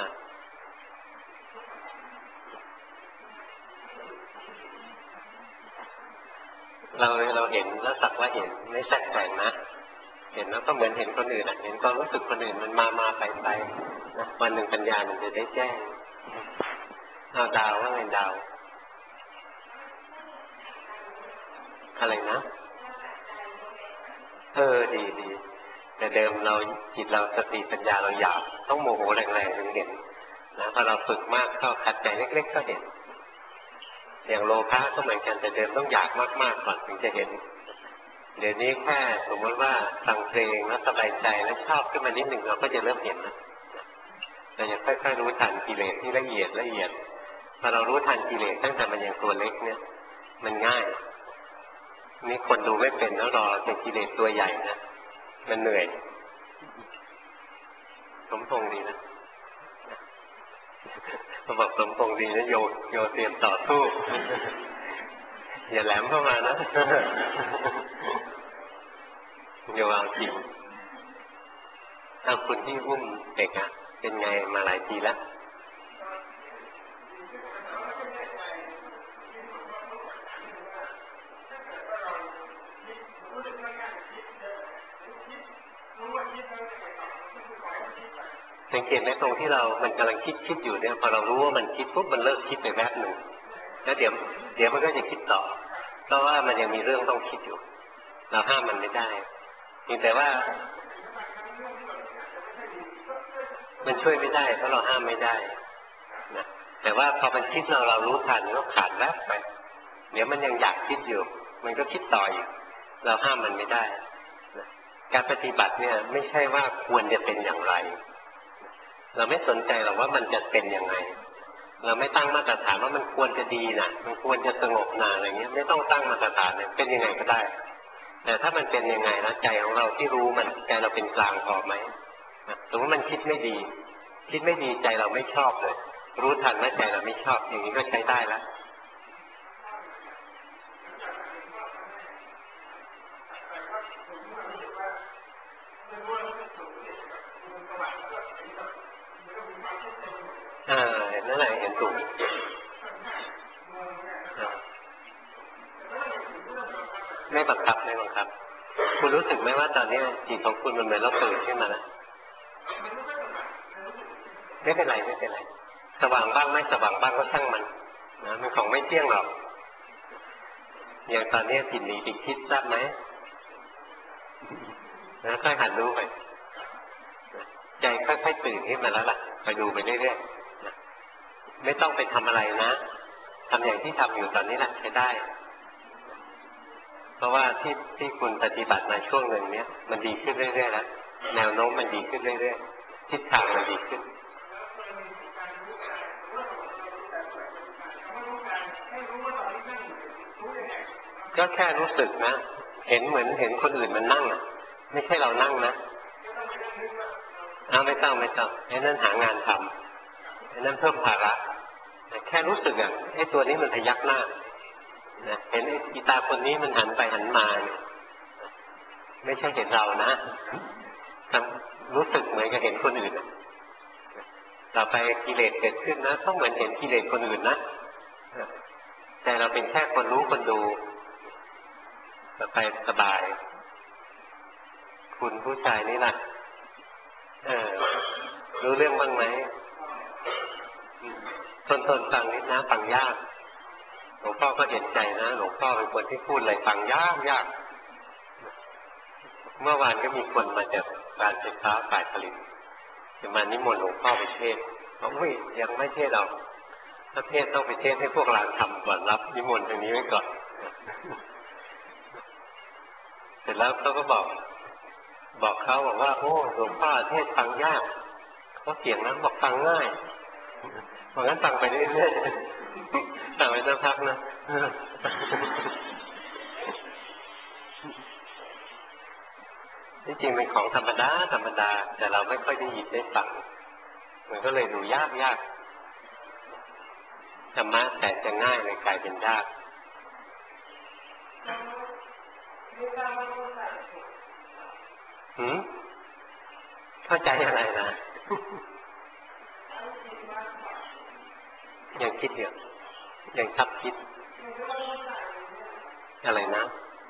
เราเราเห็นแล้วสักว่าเห็นไม่แทรกแซงนะเห็นแล้วก็เหมือนเห็นคนอื่นอ่ะเห็นความรู้สึกคนอื่นมันมามาไปไปนะวันหนึ่งปัญญามันจะได้แจ้งเอาดาวว่าไงดาวอะไรนะเออดีดีแต่เดิมเราจิตเราสติปัญญาเราหยาบต้องโมโหแรงๆถึงเห็นนะพอเราฝึกมากเข้าขัดใจเล็กๆก็เห็นอย่างโลภะก็เหมือนกันแต่เดิมต้องอยากมากๆก่อนถึงจะเห็นเดี๋ยวนี้แค่สมมติว่าฟังเพลงแล้วสบายใจแล้วชอบขึ้นมานิดหนึ่งเราก็จะเริ่มเห็นนะเราจะค่อยๆรู้ทันกิเลสที่ละเอียดละเอียดพอเรารู้ทันกิเลสตั้งแต่มันยังตัวเล็กเนี่ยมันง่ายนี่คนดูไม่เป็นแล้วรอเป็นกิเลสตัวใหญ่นะมันเหนื่อยสมพงษ์ดีนะเขาบอกสมพงษ์ดีนะโยโยเตรียมต่อสู้อย่าแหลมเข้ามานะโยเอาจริงเอาคุณที่อุ้มเด็กอะเป็นไงมาหลายปีแล้วสังเกตไหมตรงที่เรา มันกำลังคิดคิดอยู่เนี่ยพอเรารู้ว่ามันคิดปุ๊บมันเลิกคิดไปแวบหนึ่งแล้วเดี๋ยวเดี๋ยวมันก็จะคิดต่อเพราะว่ามันยังมีเรื่องต้องคิดอยู่เราห้ามมันไม่ได้เพียงแต่ว่ามันช่วยไม่ได้เพราะเราห้ามไม่ได้นะแต่ว่าพอมันคิดเราเรารู้ทันก็ขาดแวบไปเดี๋ยวมันยังอยากคิดอยู่มันก็คิดต่ออีกเราห้ามมันไม่ได้นะการปฏิบัติเนี่ยไม่ใช่ว่าควรจะเป็นอย่างไรเราไม่สนใจหรอกว่ามันจะเป็นยังไงเราไม่ตั้งมาตรฐานว่ามันควรจะดีนะมันควรจะสงบนานอะไรเงี้ยไม่ต้องตั้งมาตรฐานเนี่ยเป็นยังไงก็ได้แต่ถ้ามันเป็นยังไงนะใจของเราที่รู้มันใจเราเป็นกลางพอไหมสมมติมันคิดไม่ดีคิดไม่ดีใจเราไม่ชอบเลยรู้ทันว่าใจเราไม่ชอบอย่างนี้ก็ใช้ได้แล้วอ่านั่นแหละเห็นถูกไม่บังคับไม่บังคับคุณรู้สึกไหมว่าตอนนี้จิตของคุณมันเหมือนเราตื่นขึ้นมาแล้วไม่เป็นไรไม่เป็นไรสว่างบ้างไม่สว่างบ้างก็ช่างมันนะมันของไม่เที่ยงหรอกอย่างตอนนี้จิตหนีไปคิดทราบไหมนะค่อยหันรู้ไปใจค่อยๆตื่นขึ้นมาแล้วล่ะไปดูไปเรื่อยๆไม่ต้องไปทำอะไรนะทำอย่างที่ทำอยู่ตอนนี้แหละใช้ได้เพราะว่าที่ที่คุณปฏิบัติมาช่วงหนึ่งเนี้ยมันดีขึ้นเรื่อยๆแล้วแนวโน้มมันดีขึ้นเรื่อยๆทิศทางมันดีขึ้นก็แค่รู้สึกนะเห็นเหมือนเห็นคนอื่นมันนั่งอ่ะไม่ใช่เรานั่งนะอ้าวไม่ต้องไม่ต้องไอ้นั่นหางานทำไอ้นั่นเพิ่มภาระแค่รู้สึกอ่ะไอ้ตัวนี้มันพยักหน้านะเห็นไอ้กีตาคนนี้มันหันไปหันมาเนี่ยไม่ใช่เห็นเรานะรู้สึกเหมือนกับเห็นคนอื่นต่อไปกิเลสเกิดขึ้นนะต้องเหมือนเห็นกิเลสคนอื่นนะแต่เราเป็นแค่คนรู้คนดูต่อไปสบายคุณผู้ชายนี่ล่ะเออรู้เรื่องบ้างไหมทนทนฟังนิดนะฟังยากหลวงพ่อก็เห็นใจนะหลวงพ่อเป็นคนที่พูดอะไรฟังยากยากเมื่อวานก็มีคนมาจากการไฟฟ้าฝ่ายผลิตจะมานิมนต์หลวงพ่อไปเทศบอกว่ายังไม่เทศหรอกถ้าเทศต้องไปเทศให้พวกเราทำก่อนรับนิมนต์ตรงนี้ไว้ก่อนเสร็จแล้วเขาก็บอกบอกเขาบอกว่าโอ้หลวงพ่อเทศฟังยากเขาเสียงนั้นบอกฟังง่ายเพราะงั้นฟังไปเรื่อยๆฟังไปสักพักนะที่จริงเป็นของธรรมดาธรรมดาแต่เราไม่ค่อยได้ยินได้ฟังมันก็เลยดูยากยากธรรมะแต่จะง่ายเลยกลายเป็นยากหืมเข้าใจอะไรนะยังคิดอยู่ยังทับคิดอะไรนะ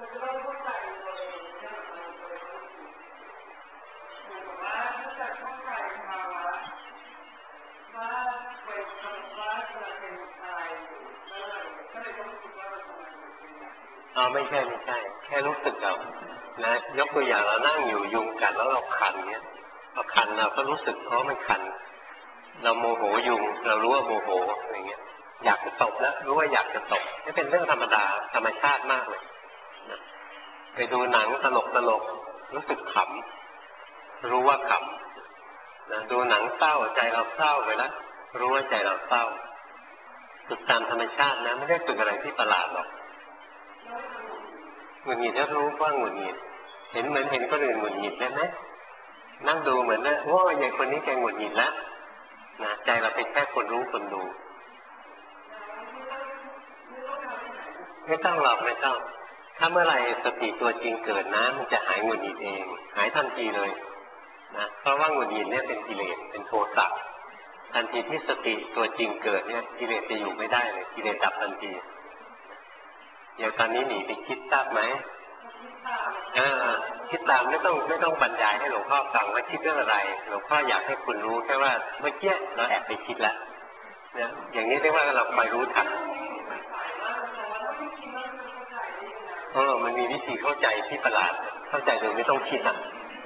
อ๋อไม่ใช่ไม่ใช่แค่รู้สึกเอานะยกตัวอย่างเรานั่งอยู่ยุงกัดแล้วเราคันเนี้ยเราคันเราก็รู้สึกเพราะมันคันเราโมโหยุงเรารู้ว่าโมโหอะไรเงี้ยอยากจะตบแล้วรู้ว่าอยากจะตบนี่เป็นเรื่องธรรมดาธรรมชาติมากเลยนะไปดูหนังตลกตลกรู้สึกขำรู้ว่าขนะดูหนังเศร้าใจเราเศร้าไปแล้วรู้ว่าใจเราเศร้าฝึกตามธรรมชาตินะไม่ได้ฝึกอะไรที่ประหลาดหรอกหงุดหงิดแล้วรู้ว่าหงุดหงิดเห็นเหมือนเห็นคนอื่นหงุดหงิดได้ไหมนั่งดูเหมือนนะว่าอย่างคนนี้แกหงุดหงิดแล้วนะใจเราเป็นแค่คนรู้คนดูไม่ต้องหรอกไม่ต้องถ้าเมื่อไหร่สติตัวจริงเกิดนะมันจะหายหงุดหงิดเองหายทันทีเลยนะเพราะว่าหงุดหงิดเนี่ยเป็นกิเลสเป็นโทสะทันทีที่สติตัวจริงเกิดเนี่ยกิเลสจะอยู่ไม่ได้เลยกิเลสดับทันทีอย่างตอนนี้หนีไปคิดทราบไหมอ่าคิดตามไม่ต้องไม่ต้องบรรยายให้หลวงพ่อฟังว่าคิดเรื่องอะไรหลวงพ่ออยากให้คุณรู้แค่ว่าเมื่อกี้เราแอบไปคิดแล้วเนี่ยอย่างนี้เรียกว่าเราคอยรู้ทันเออมันมีวิธีเข้าใจที่ประหลาดเข้าใจโดยไม่ต้องคิดอ่ะ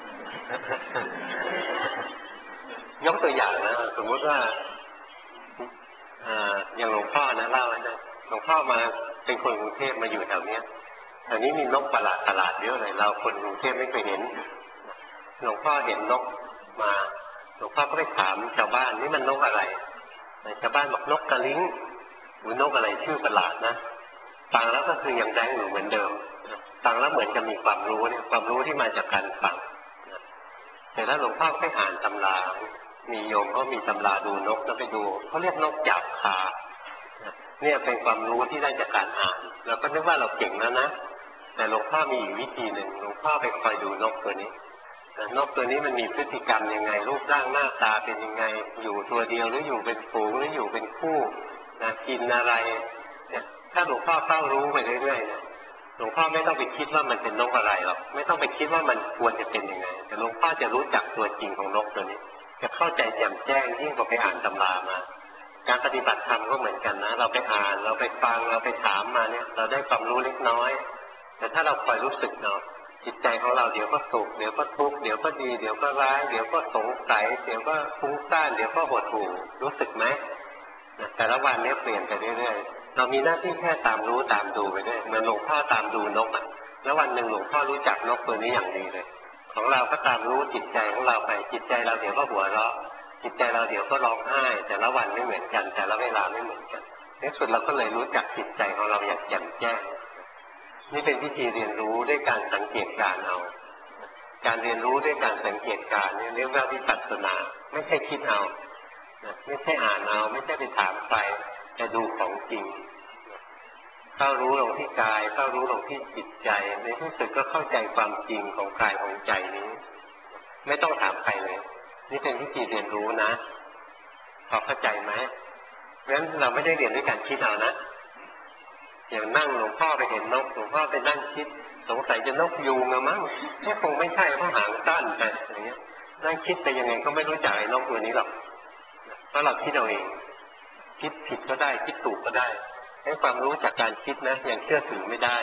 ยกตัวอย่างนะสมมติว่าอ่าอย่างหลวงพ่อนะเล่านะหลวงพ่อมาเป็นคนกรุงเทพมาอยู่แถวเนี้ยแถวนี้มีนกประหลาดประหลาดเยอะเลยเราคนกรุงเทพไม่เคยเห็นหลวงพ่อเห็นนกมาหลวงพ่อก็ไปถามชาวบ้านนี่มันนกอะไรชาวบ้านบอกนกกระลิ้งหรือนกอะไรชื่อประหลาดนะฟังแล้วก็คือยังแดงอยู่เหมือนเดิมฟังแล้วเหมือนจะมีความรู้เนี่ยความรู้ที่มาจากการฟังแต่ถ้าหลวงพ่อไปอ่านตำรามีโยมก็มีตำราดูนกแล้วไปดูเขาเรียกนกจับขาเนี่ยเป็นความรู้ที่ได้จากการอ่านเราก็นึกว่าเราเก่งแล้วนะแต่หลวงพ่อมีอีกวิธีหนึ่งหลวงพ่อไปคอยดูนกตัวนี้นกตัวนี้มันมีพฤติกรรมยังไงรูปร่างหน้าตาเป็นยังไงอยู่ตัวเดียวหรืออยู่เป็นฝูงหรืออยู่เป็นคู่นะกินอะไรเนี่ยถ้าหลวงพ่อเฝ้ารู้ไปเรื่อยๆเนี่ยหลวงพ่อไม่ต้องไปคิดว่ามันเป็นนกอะไรหรอกไม่ต้องไปคิดว่ามันควรจะเป็นยังไงแต่หลวงพ่อจะรู้จักตัวจริงของนกตัวนี้จะเข้าใจแจ่มแจ้งยิ่งกว่าไปอ่านตำรามาการปฏิบัติธรรมก็เหมือนกันนะเราไปอ่านเราไปฟังเราไปถามมาเนี่ยเราได้ความรู้เล็กน้อยแต่ถ้าเราคอยรู้สึกเนาะจิตใจของเราเดี๋ยวก็สุขเดี๋ยวก็ทุกข์เดี๋ยวก็ดีเดี๋ยวก็ร้ายเดี๋ยวก็สงสัยเดี๋ยวก็ฟุ้งซ่านเดี๋ยวก็หดหู่รู้สึกไหมแต่ละวันนี้เปลี่ยนไปเรื่อยๆเรามีหน้าที่แค่ตามรู้ตามดูไปเรื่อยเหมือนหลวงพ่อตามดูนกอ่ะแล้ววันหนึ่งหลวงพ่อรู้จักนกตัวนี้อย่างดีเลยของเราก็ตามรู้จิตใจของเราไปจิตใจเราเดี๋ยวก็หัวเราะจิตใจเราเดี๋ยวก็ร้องไห้แต่ละวันไม่เหมือนกันแต่ละเวลาไม่เหมือนกันในสุดเราก็เลยรู้จักจิตใจของเราอย่างแจ่มแจ้งนี่เป็นวิธีเรียนรู้ด้วยการสังเกตการเอาการเรียนรู้ด้วยการสังเกตการนี่เรียกว่าวิปัสสนาไม่ใช่คิดเอาไม่ใช่อ่านเอาไม่ใช่ไปถามใครแต่ดูของจริงเข้ารู้ลงที่กายเข้ารู้ลงที่จิตใจในที่สุดก็เข้าใจความจริงของกายของใจนี้ไม่ต้องถามใครเลยนี่เป็นวิธีเรียนรู้นะพอเข้าใจไหมงั้นเราไม่ได้เรียนด้วยการคิดเอานะอย่างนั่งหลวงพ่อไปเห็นนกหลวงพ่อไปนั่งคิดสงสัยจะนกยูงอะมั้งแค่คงไม่ใช่เพราะหางสั้นไปอย่างเงี้ยนั่งคิดไปยังไงก็ไม่รู้จักไอ้นกตัวนี้หรอกเพราะเราคิดเอาเองคิดผิดก็ได้คิดถูกก็ได้ให้ความรู้จากการคิดนะยังเชื่อถือไม่ได้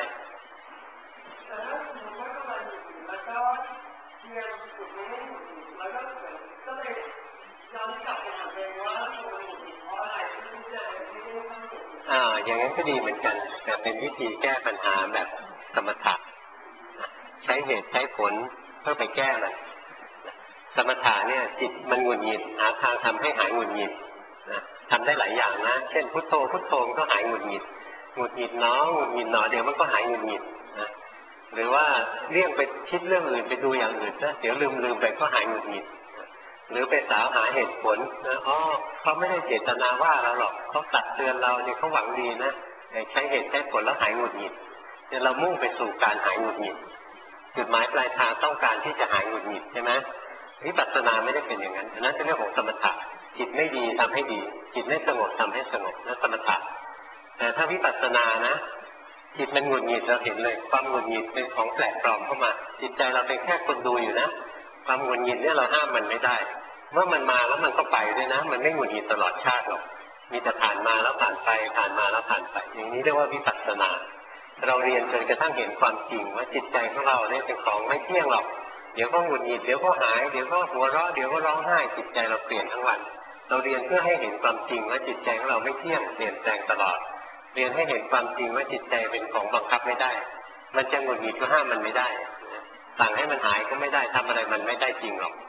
อ่าอย่างนั้นก็ดีเหมือนกันแต่เป็นวิธีแก้ปัญหาแบบสมถะใช้เหตุใช้ผลเพื่อไปแก้มันสมถะเนี่ยจิตมันหงุดหงิดหาทางทำให้หายหงุดหงิดนะทำได้หลายอย่างนะเช่นพุทโธพุทโธมันก็หายหงุดหงิดหงุดหงิดน้องหงุดหงิดหนอเดี๋ยวมันก็หายหงุดหงิดนะหรือว่าเลี่ยงไปคิดเรื่องอื่นไปดูอย่างอื่นนะเดี๋ยวลืมลืมไปก็หายหงุดหงิดหรือไปสาวหาเหตุผลนะอ๋อเขาไม่ได้เจตนาว่าเราหรอกเขาตักเตือนเราเนี่ยเขาหวังดีนะใช้เหตุใช้ผลแล้วหายหงุดหงิดเนี่ยเรามุ่งไปสู่การหายหงุดหงิดจุดหมายปลายทางต้องการที่จะหายหงุดหงิดใช่ไหมวิปัสสนาไม่ได้เป็นอย่างนั้นอันนั้นเป็นเรื่องของสมถะจิตไม่ดีทำให้ดีจิตไม่สงบทำให้สงบนั่นสมถะแต่ถ้าวิปัสสนานะจิตมันหงุดหงิดเราเห็นเลยความหงุดหงิดเป็นของแปลกปลอมเข้ามาจิตใจเราเป็นแค่คนดูอยู่นะความหงุดหงิดเนี่ยเราห้ามมันไม่ได้เมื่อมันมาแล้วมันก็ไปด้วยนะมันไม่หงุดหงิดตลอดชาติหรอกมีแต่ผ่านมาแล้วผ่านไปผ่านมาแล้วผ่านไปอย่างนี้เรียกว่าวิปัสสนาเราเรียนจนกระทั่งเห็นความจริงว่าจิตใจของเราเนี่ยเป็นของไม่เที่ยงหรอกเดี๋ยวก็หงุดหงิดเดี๋ยวก็หายเดี๋ยวก็หัวเราะเดี๋ยวก็ร้องไห้จิตใจเราเปลี่ยนทั้งวันเราเรียนเพื่อให้เห็นความจริงว่าจิตใจของเราไม่เที่ยงเปลี่ยนแปลงตลอดเรียนให้เห็นความจริงว่าจิตใจเป็นของบังคับไม่ได้มันจะหงุดหงิดก็ห้ามมันไม่ได้สั่งให้มันหายก็ไม่ได้ทำอะไรมันไม่ได้จริงหรอก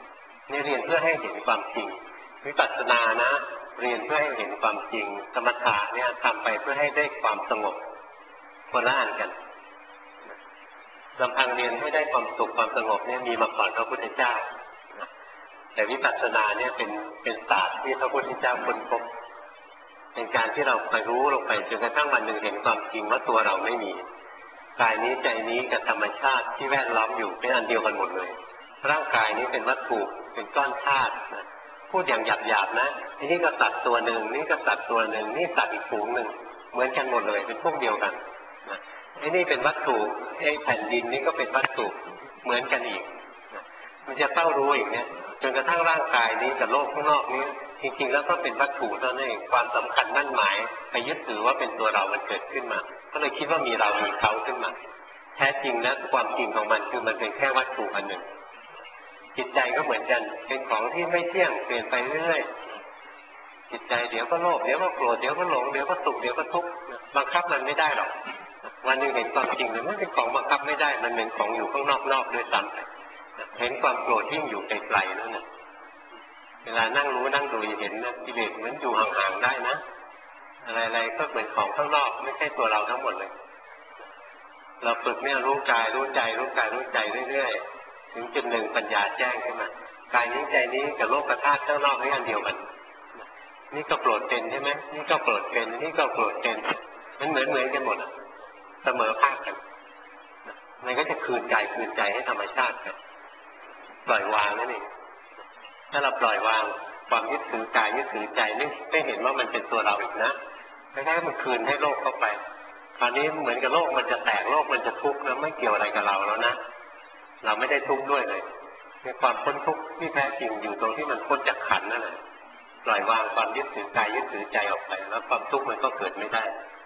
นี่เรียนเพื่อให้เห็นความจริงวิปัสสนานะเรียนเพื่อให้เห็นความจริงสมถะเนี่ยทำไปเพื่อให้ได้ความสงบคนละอันกันลำพังเรียนให้ได้ความสุขความสงบเนี่ยมีมาก่อนพระพุทธเจ้าแต่วิปัสสนาเนี่ยเป็นเป็นศาสตร์ที่พระพุทธเจ้าค้นพบเป็นการที่เราไปรู้ลงไปจนกระทั่งวันหนึ่งเห็นความจริงว่าตัวเราไม่มีกายนี้ใจนี้กับธรรมชาติที่แวดล้อมอยู่เป็นอันเดียวกันหมดเลยร่างกายนี้เป็นวัตถุเป็นก้อนธาตุนะพูดอย่างหยาบๆนะนี่ก็สัตว์ตัวหนึ่งนี่ก็สัตว์ตัวหนึ่งนี่สัตว์อีกฝูงหนึ่งเหมือนกันหมดเลยเป็นพวกเดียวกันนะไอ้นี่เป็นวัตถุไอ้แผ่นดินนี่ก็เป็นวัตถุเหมือนกันอีกนะมันจะเฝ้ารู้อย่างนี้จนกระทั่งร่างกายนี้กับโลกข้างนอกนี้จริงๆแล้วก็เป็นวัตถุเท่านั้นเองความสำคัญมั่นหมายไปยึดถือว่าเป็นตัวเรามันเกิดขึ้นมาก็เลยคิดว่ามีเรามีเขาขึ้นมาแท้จริงแล้วความจริงของมันคือมันเป็นแค่วัตถุอันหนึ่งจิตใจก็เหมือนกันเป็นของที่ไม่เที่ยงเปลี่ยนไปเรื่อยๆจิตใจเดี๋ยวก็โลภเดี๋ยวก็โกรธเดี๋ยวก็หลงเดี๋ยวก็สุขเดี๋ยวก็ทุกข์บังคับมันไม่ได้หรอกวันหนึ่งเห็นความจริงเลยมันเป็นของบังคับไม่ได้มันเป็นของอยู่ข้างนอกๆด้วยซ้ำเห็นความโกรธยิ่งอยู่ไกลๆนั่นแหละเวลานั่งรู้นั่งดูเห็นนะกิเลสเหมือนอยู่ห่างๆได้นะอะไรๆก็เหมือนของข้างนอกไม่ใช่ตัวเราทั้งหมดเลยเราฝึกเนี่ยรู้กายรู้ใจรู้กายรู้ใจเรื่อยๆถึงจุดหนึ่งปัญญาแจ้งขึ้นมากายนี้ใจนี้กับโลกธาตุข้างนอกนี่อันเดียวกันนี่ก็โกรธเป็นใช่ไหมนี่ก็โกรธเป็นนี่ก็โกรธเป็นมันเหมือนเหมือนกันหมดเสมอภาคกันมันก็จะคืนใจคืนใจให้ธรรมชาติกันปล่อยวางนั่นเองถ้าเราปล่อยวางความยึดถือกายยึดถือใจนี่ไม่เห็นว่ามันเป็นตัวเราอีกนะแค่ๆมันคืนให้โลกเข้าไปคราวนี้เหมือนกับโลกมันจะแตกโลกมันจะทุกข์แล้วไม่เกี่ยวอะไรกับเราแล้วนะเราไม่ได้ทุกข์ด้วยเลยในความพ้นทุกข์ที่แท้จริงอยู่ตรงที่มันพ้นจากขันธ์นั่นแหละปล่อยวางความยึดถือกายยึดถือใจออกไปแล้วความทุกข์มันก็เกิดไม่ได้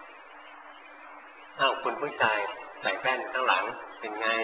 อ้าวคุณผู้ชายใส่แว่นข้างหลังเป็นไง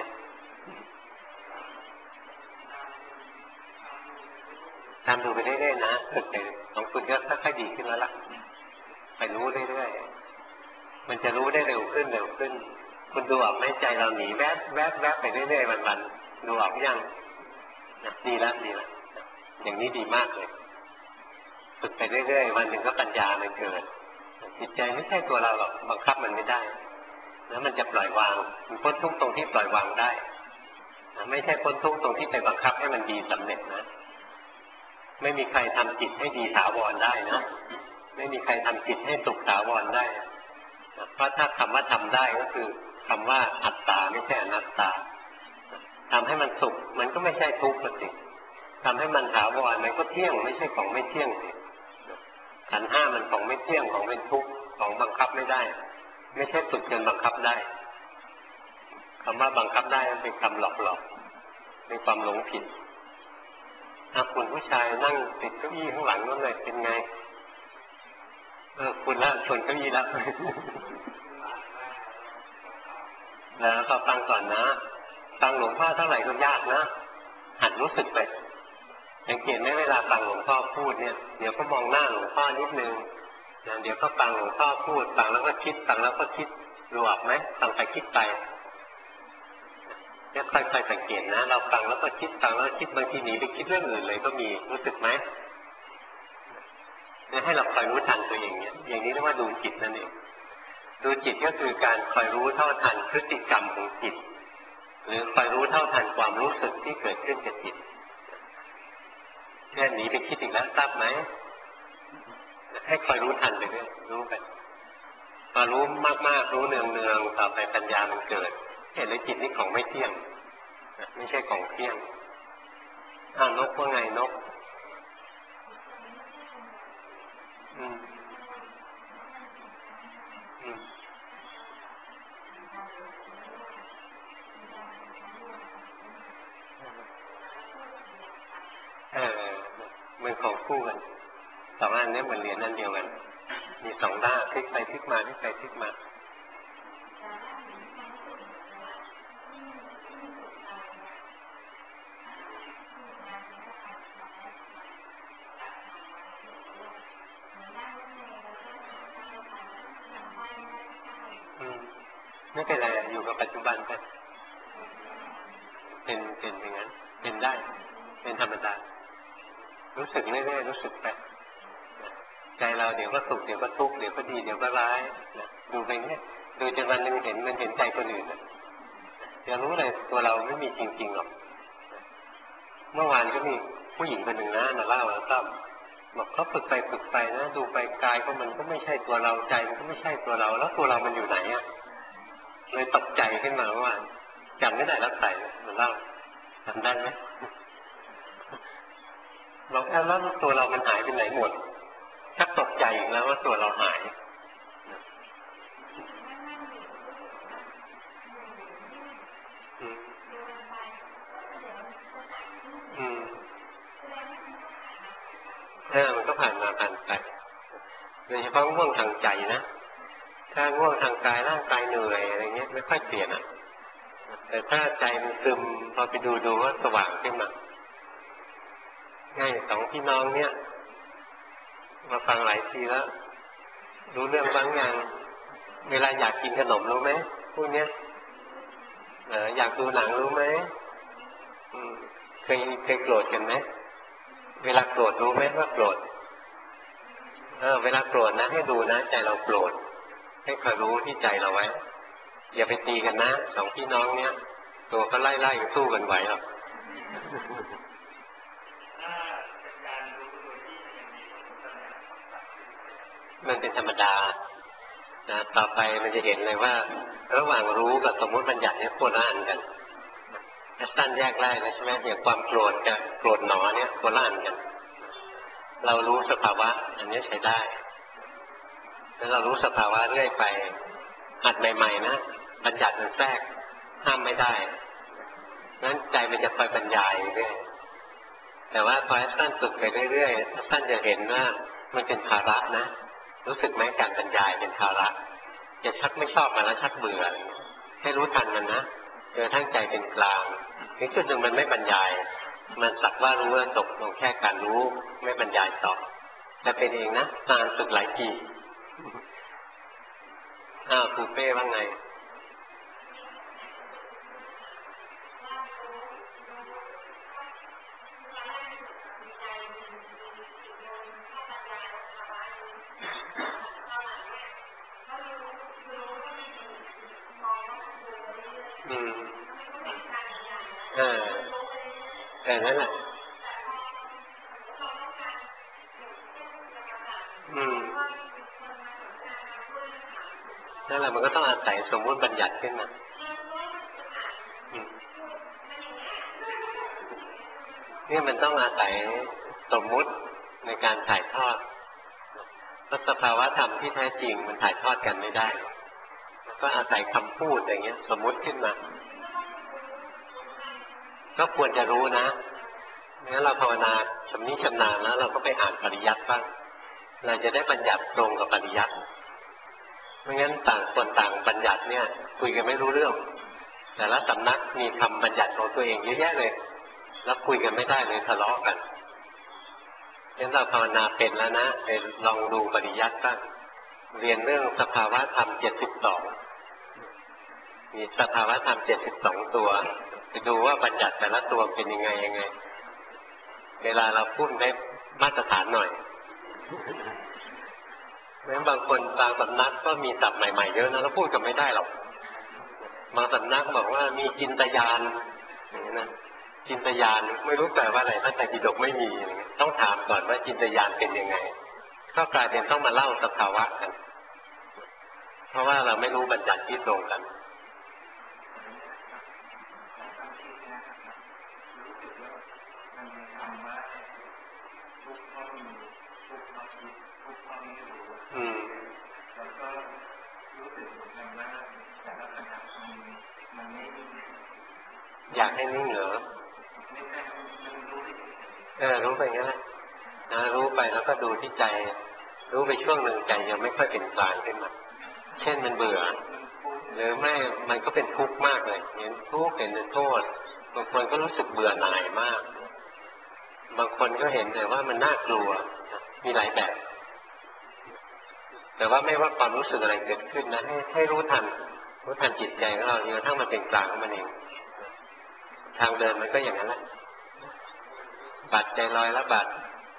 ตามดูไปเรื่อยๆนะฝึกไปของคุณก็ค่อยๆดีขึ้นแล้วล่ะไปรู้เรื่อยๆมันจะรู้ได้เร็วขึ้นเร็วขึ้นคุณดูออกไหมใจเราหนีแวบแวบแวบไปเรื่อยๆวันๆดูออกยังดีแล้วดีแล้วอย่างนี้ดีมากเลยฝึกไปเรื่อยๆวันหนึ่งก็ปัญญามันเกิดจิตใจไม่ใช่ตัวเราหรอกบังคับมันไม่ได้แล้วมันจะปล่อยวางมันพ้นทุกข์ตรงที่ปล่อยวางได้ไม่ใช่พ้นทุกข์ตรงที่ไปบังคับให้มันดีสำเร็จนะไม่มีใครทำจิตให้ดีถาวรได้นะไม่มีใครทำจิตให้สุขถาวรได้เพราะถ้าคำว่าทำได้ก็คือคำว่าอัตตาไม่ใช่อนัตตาทำให้มันสุขมันก็ไม่ใช่ทุกข์สิทำให้มันถาวรมันก็เที่ยงไม่ใช่ของไม่เที่ยงสิขันธ์ห้ามันของไม่เที่ยงของเป็นทุกข์ของบังคับไม่ได้ไม่ใช่ฝึกจนบังคับได้คำว่าบังคับได้มันเป็นคำหลอกๆเป็นความหลงผิดถ้าคุณผู้ชายนั่งติดเก้าอี้ข้างหลังนั่นเลยเป็นไงเออคุณละชนเก้าอี้แล้วแล้วก็ฟังก่อนนะฟังหลวงพ่อเท่าไหร่ก็ยากนะหัดรู้สึกไปสังเกตไหมเวลาฟังหลวงพ่อพูดเนี่ยเดี๋ยวก็มองหน้าหลวงพ่อนิดนึงเดี๋ยวก็ฟังหลวงพ่อพูดฟังแล้วก็คิดฟังแล้วก็คิดรู้ออกไหมฟังไปคิดไปเนี่ยค่อยๆสังเกตนะเราฟังแล้วก็คิดฟังแล้วคิดบางทีหนีไปคิดเรื่องอื่นเลยก็มีรู้สึกไหมเนี่ยให้เราคอยรู้ทันตัวเองเนี่ยอย่างนี้เรียกว่าดูจิตนั่นเองดูจิตก็คือการคอยรู้เท่าทันพฤติกรรมของจิตหรือคอยรู้เท่าทันความรู้สึกที่เกิดขึ้นกับจิตแค่หนีไปคิดอีกแล้วทราบไหมให้คอยรู้ทันไปเรื่อยรู้ไปพอรู้มากๆรู้เนืองๆต่อไปปัญญามันเกิดเห็นเลยจิตนี่ของไม่เที่ยงไม่ใช่ของเที่ยงอ้าวนกว่าไงนกอืมอืมเออมันของคู่กันสองอันนี้มันเรียนนั่นเดียวกันมีสองด้านพลิกไปพลิกมาพลิกไปพลิกมาไม่เป็นไรอยู่กับปัจจุบันไปเป็นเป็นอย่างนั้นเป็นได้เป็นธรรมดารู้สึกเรื่อยๆรู้สึกไปใจเราเดี๋ยวก็สุขเดี๋ยวก็ทุกข์เดี๋ยวก็ดีเดี๋ยวก็ร้ายดูไปเนี่ยดูจนวันหนึ่งเห็นมันเห็นใจคนอื่นจะรู้เลยตัวเราไม่มีจริงๆหรอกเมื่อวานก็มีผู้หญิงคนหนึ่งนะมาเล่าแล้วก็บอกเขาฝึกไปฝึกไปนะดูไปกายก็มันก็ไม่ใช่ตัวเราใจมันก็ไม่ใช่ตัวเราแล้วตัวเรามันอยู่ไหนอ่ะเลยตกใจขึ้นมาว่าจำไม่ได้แล้วใส่มันเล่าจำได้ไหมบอกแอบแล้วตัวเรามันหายไปไหนหมดชักตกใจอีกแล้วว่าตัวเราหายอืมอืมเออมันก็ผ่านมาผ่านไปโดยเฉพาะง่วงทางใจนะถ้าง่วงทางกายร่างกายเหนื่อยอะไรเงี้ยไม่ค่อยเปลี่ยนอ่ะแต่ถ้าใจมันซึมพอไปดูดูว่าสว่างขึ้นมาง่ายสองพี่น้องเนี้ยมาฟังหลายทีแล้วรู้เรื่องบางอย่างเวลาอยากกินขนมรู้ไหมพวกเนี้ยเอออยากดูหนังรู้ไหมเคยเคยโกรธกันไหมเวลาโกรธรู้ไหมว่าโกรธเออเวลาโกรธนะให้ดูนะใจเราโกรธให้คอยรู้ที่ใจเราไว้อย่าไปตีกันนะสองพี่น้องเนี้ยตัวก็ไล่ไล่สู้กันไหวหรอกมันเป็นธรรมดานะต่อไปมันจะเห็นเลยว่าระหว่างรู้กับสมมติบัญญัติเนี่ยโคตรละอันกันสั้นแยกได้นะใช่ไหมอย่างความโกรธกับโกรธหนอเนี่ยโคตรละอันกันเรารู้สภาวะอันนี้ใช้ได้แล้วเรารู้สภาวะเรื่อยไปหัดใหม่ๆนะบัญญัติมันแทรกห้ามไม่ได้นั้นใจมันจะคอยบรรยายเรื่อยแต่ว่าพอสั้นฝึกไปเรื่อยๆสั้นจะเห็นว่ามันเป็นภาระนะรู้สึกไหมการบรรยายเป็นภาระจะชักไม่ชอบมันแล้วชักเบื่อให้รู้ทันมันนะเจอทั้งใจเป็นกลางถึงจุดหนึ่งมันไม่บรรยายมันสักว่ารู้แล้วจบลงแค่การรู้ไม่บรรยายต่อจะเป็นเองนะนานฝึกหลายปีอ้าวครูเป้ว่าไงอืมเออแต่นั่นแหละอืมนั่นแหละมันก็ต้องอาศัยสมมุติบัญญัติขึ้นมานี่มันต้องอาศัยสมมุติในการถ่ายทอดเพราะสภาวะธรรมที่แท้จริงมันถ่ายทอดกันไม่ได้ก็อาศัยคำพูดอย่างเงี้ยสมมุติขึ้นมาก็ควรจะรู้นะงั้นเราภาวนาชำนิชำนาญแล้วเราก็ไปอ่านปริยัติบ้างเราจะได้บัญญัติตรงกับปริยัติไม่งั้นต่างคนต่างบัญญัติเนี่ยคุยกันไม่รู้เรื่องแต่ละสำนักมีคำบัญญัติของตัวเองเยอะแยะเลยแล้วคุยกันไม่ได้เลยทะเลาะกันงั้นเราภาวนาเป็นแล้วนะไปลองดูปริยัติบ้างเรียนเรื่องสภาวะธรรมเจ็ดสิบสองมีสภาวะธรรมเจ็ดสิบสองตัวไปดูว่าบัญญัติแต่ละตัวเป็นยังไงยังไงเวลาเราพูดได้มาตรฐานหน่อยแม้บางคนบางสำนักก็มีศัพท์ใหม่ๆเยอะนะแล้วพูดกันไม่ได้หรอกบางสำนักบอกว่ามีจินตญาณอย่างนี้นะจินตญาณไม่รู้แปลว่าอะไรพระไตรปิฎกไม่มีต้องถามก่อนว่าจินตญาณเป็นยังไงก็กลายเป็นต้องมาเล่าสภาวะกันเพราะว่าเราไม่รู้บัญญัติที่ตรงกันอืมแล้วก็รู้สึกเหมือนกันว่าแต่ละปัญหามันไม่นิ่งอยากให้นิ่งเหรอไม่ใช่มันรู้เออรู้ไปงั้นแหละนะรู้ไปแล้วก็ดูที่ใจรู้ไปช่วงหนึ่งใจยังไม่ค่อยเป็นกลางขึ้นมาเช่นมันเบื่อหรือไม่มันก็เป็นทุกข์มากเลยเห็นทุกข์เห็นโทษบางคนก็รู้สึกเบื่อหน่ายมากบางคนก็เห็นแต่ว่ามันน่ากลัวมีหลายแบบแต่ว่าไม่ว่าความรู้สึกอะไรเกิดขึ้นนะให้ให้รู้ทันรู้ทันจิตใจของเราจนกระทั่งมันเป็นกลางของมันเองทางเดินมันก็อย่างนั้นแหละบาดใจลอยแล้วบาด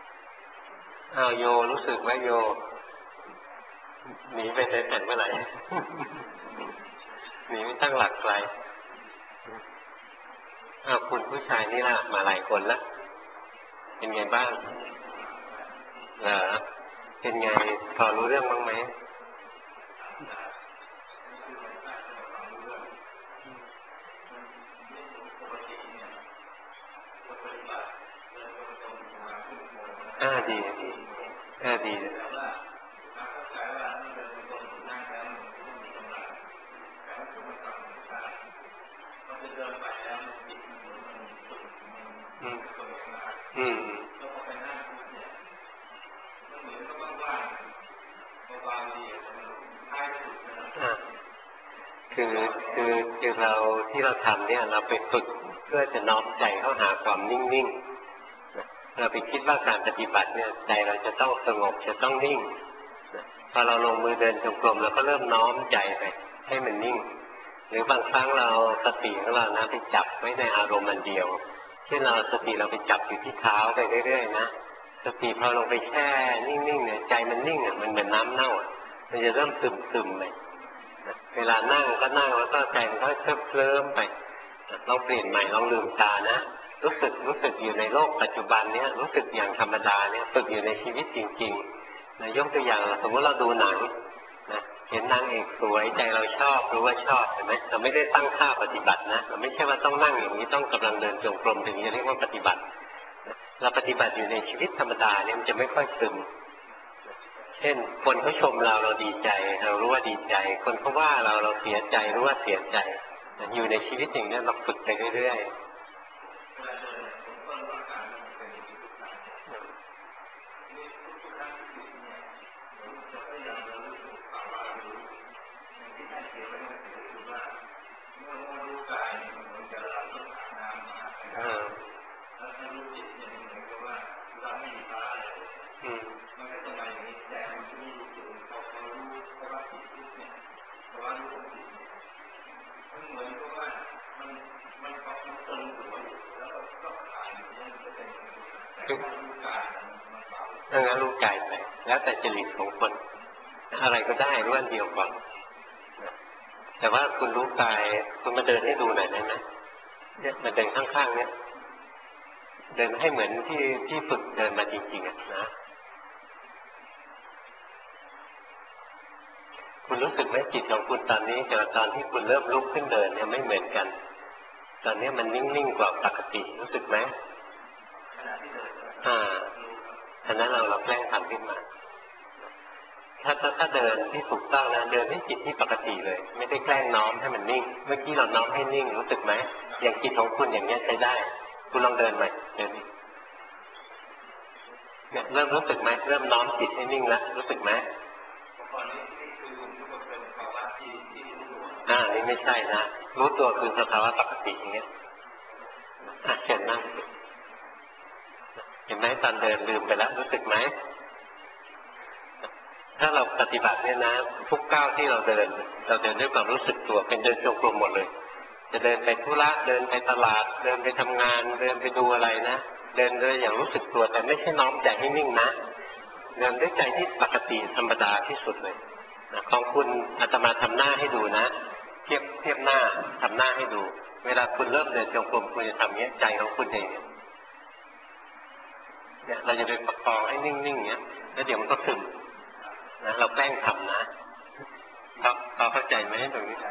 อ้าวโยรู้สึกว่าโยหนีไปแต่เมื่อไหร่ หนีไม่ตั้งหลักไกลอ้าวคุณผู้ชายนี่ล่ะมาหลายคนละเป็นไงบ้างเหรอเป็นไงพอรู้เรื่องบ้างไหมอ่าดีดีอ่าดีอืมอืมอ่าคือคือคือเราที่เราทำเนี่ยเราไปฝึกเพื่อจะน้อมใจเข้าหาความนิ่งๆเราไปคิดว่าการปฏิบัติเนี่ยใจเราจะต้องสงบจะต้องนิ่งพอเราลงมือเดินจงกรมเราก็เริ่มน้อมใจไปให้มันนิ่งหรือบางครั้งเราสติของเรานะไปจับไว้ในอารมณ์อันเดียวเช่นเราสติเราไปจับอยู่ที่เท้าไปเรื่อยๆนะสติพอลงไปแช่นิ่งๆเนี่ยใจมันนิ่งอ่ะมันเหมือนน้ำเน่ามันจะเริ่มซึมๆไปเวลานั่งก็นั่งแล้วก็ใจมันก็เคลิ้มๆไปลองเปลี่ยนใหม่ลองลืมตานะรู้สึกรู้สึกอยู่ในโลกปัจจุบันเนี้ยรู้สึกอย่างธรรมดาเนี่ยฝึกอยู่ในชีวิตจริงๆนะยกตัวอย่างสมมติเราดูหนังนะเห็นนางเอกสวยใจเราชอบรู้ว่าชอบเห็นไหมเราไม่ได้ตั้งค่าปฏิบัตินะเราไม่ใช่ว่าต้องนั่งอย่างนี้ต้องกำลังเดินจงกรมถึงจะเรียกว่าปฏิบัติเราปฏิบัติอยู่ในชีวิตธรรมดาเนี่ยมันจะไม่ค่อยซึมเช่นคนเขาชมเราเราดีใจเรารู้ว่าดีใจคนเขาว่าเราเราเสียใจรู้ว่าเสียใจอยู่ในชีวิตอย่างนี้เราฝึกไปเรื่อยๆถ้างั้นรู้กายไปแล้วแต่จริตของคนอะไรก็ได้รู้อันเดียวก่อนแต่ว่าคุณรู้กายคุณมาเดินให้ดูหน่อยได้ไหมเนี่ยมาเดินข้างๆเนี่ยเดินให้เหมือนที่ที่ฝึกเดินมาจริงๆอ่ะนะคุณรู้สึกไหมจิตของคุณตอนนี้กับตอนที่คุณเริ่มลุกขึ้นเดินเนี่ยไม่เหมือนกันตอนนี้มันนิ่งๆกว่าปกติรู้สึกไหมอ่าอันนั้นเราเราแกล้งทำขึ้นมาถ้าถ้าถ้าเดินที่ถูกต้องนะเดินให้จิตที่ปกติเลยไม่ได้แกล้งน้อมให้มันนิ่งเมื่อกี้เราน้อมให้นิ่งรู้สึกไหมอย่างจิตของคุณอย่างเงี้ยใช้ได้คุณลองเดินใหม่เดินเนี่ยเริ่มรู้สึกไหมเริ่มน้อมจิตให้นิ่งแล้วรู้สึกไหมอ่านี่ไม่ใช่นะรู้ตัวคือสภาวะปกติอย่างเงี้ยอ่ะเชิญนั่งเห็นไหมตอนเดินลืมไปแล้วรู้สึกไหมถ้าเราปฏิบัติเนี่ยนะทุกก้าวที่เราเดินเราเดินด้วยความรู้สึกตัวเป็นเดินจงกรมหมดเลยจะเดินไปธุระเดินไปตลาดเดินไปทำงานเดินไปดูอะไรนะเดินด้วยอย่างรู้สึกตัวแต่ไม่ใช่น้อมใจให้นิ่งนะเดินด้วยใจที่ปกติธรรมดาที่สุดเลยนะของคุณอาตมาทำหน้าให้ดูนะเทียบเทียบหน้าทำหน้าให้ดูเวลาคุณเริ่มเดินจงกรมคุณจะทำเงี้ยใจของคุณเองเนี่ยเราจะไปประคองให้นิ่งๆเงี้ยแล้วเดี๋ยวมันก็ซึมนะเราแกล้งทำนะเราเราเข้าใจไหมตรงนี้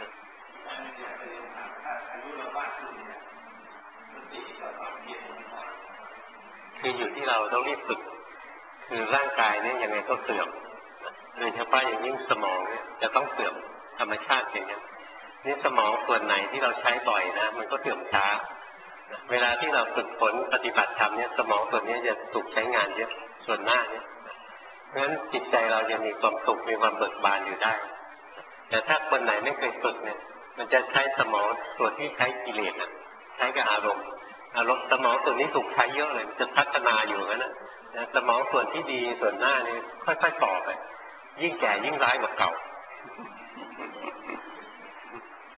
คืออยู่ที่เราต้องรีบฝึกคือร่างกายเนี่ยยังไงก็เสื่อมโดยเฉพาะอย่างยิ่งสมองเนี่ยจะต้องเสื่อมธรรมชาติอย่างนี้นี่สมองส่วนไหนที่เราใช้บ่อยนะมันก็เสื่อมช้าเวลาที่เราฝึกฝนปฏิบัติธรรมเนี่ยสมองส่วนนี้จะถูกใช้งานเยอะส่วนหน้าเนี่ยเพราะฉะนั้นจิตใจเราจะมีความสุขมีความเบิกบานอยู่ได้แต่ถ้าคนไหนไม่เคยฝึกเนี่ยมันจะใช้สมองส่วนที่ใช้กิเลสอ่ะใช้กับอารมณ์อารมณ์สมองส่วนนี้ถูกใช้เยอะเลยจะพัฒนาอยู่นะนะสมองส่วนที่ดีส่วนหน้านี่ค่อยๆต่อไปยิ่งแก่ยิ่งร้ายกว่าเก่า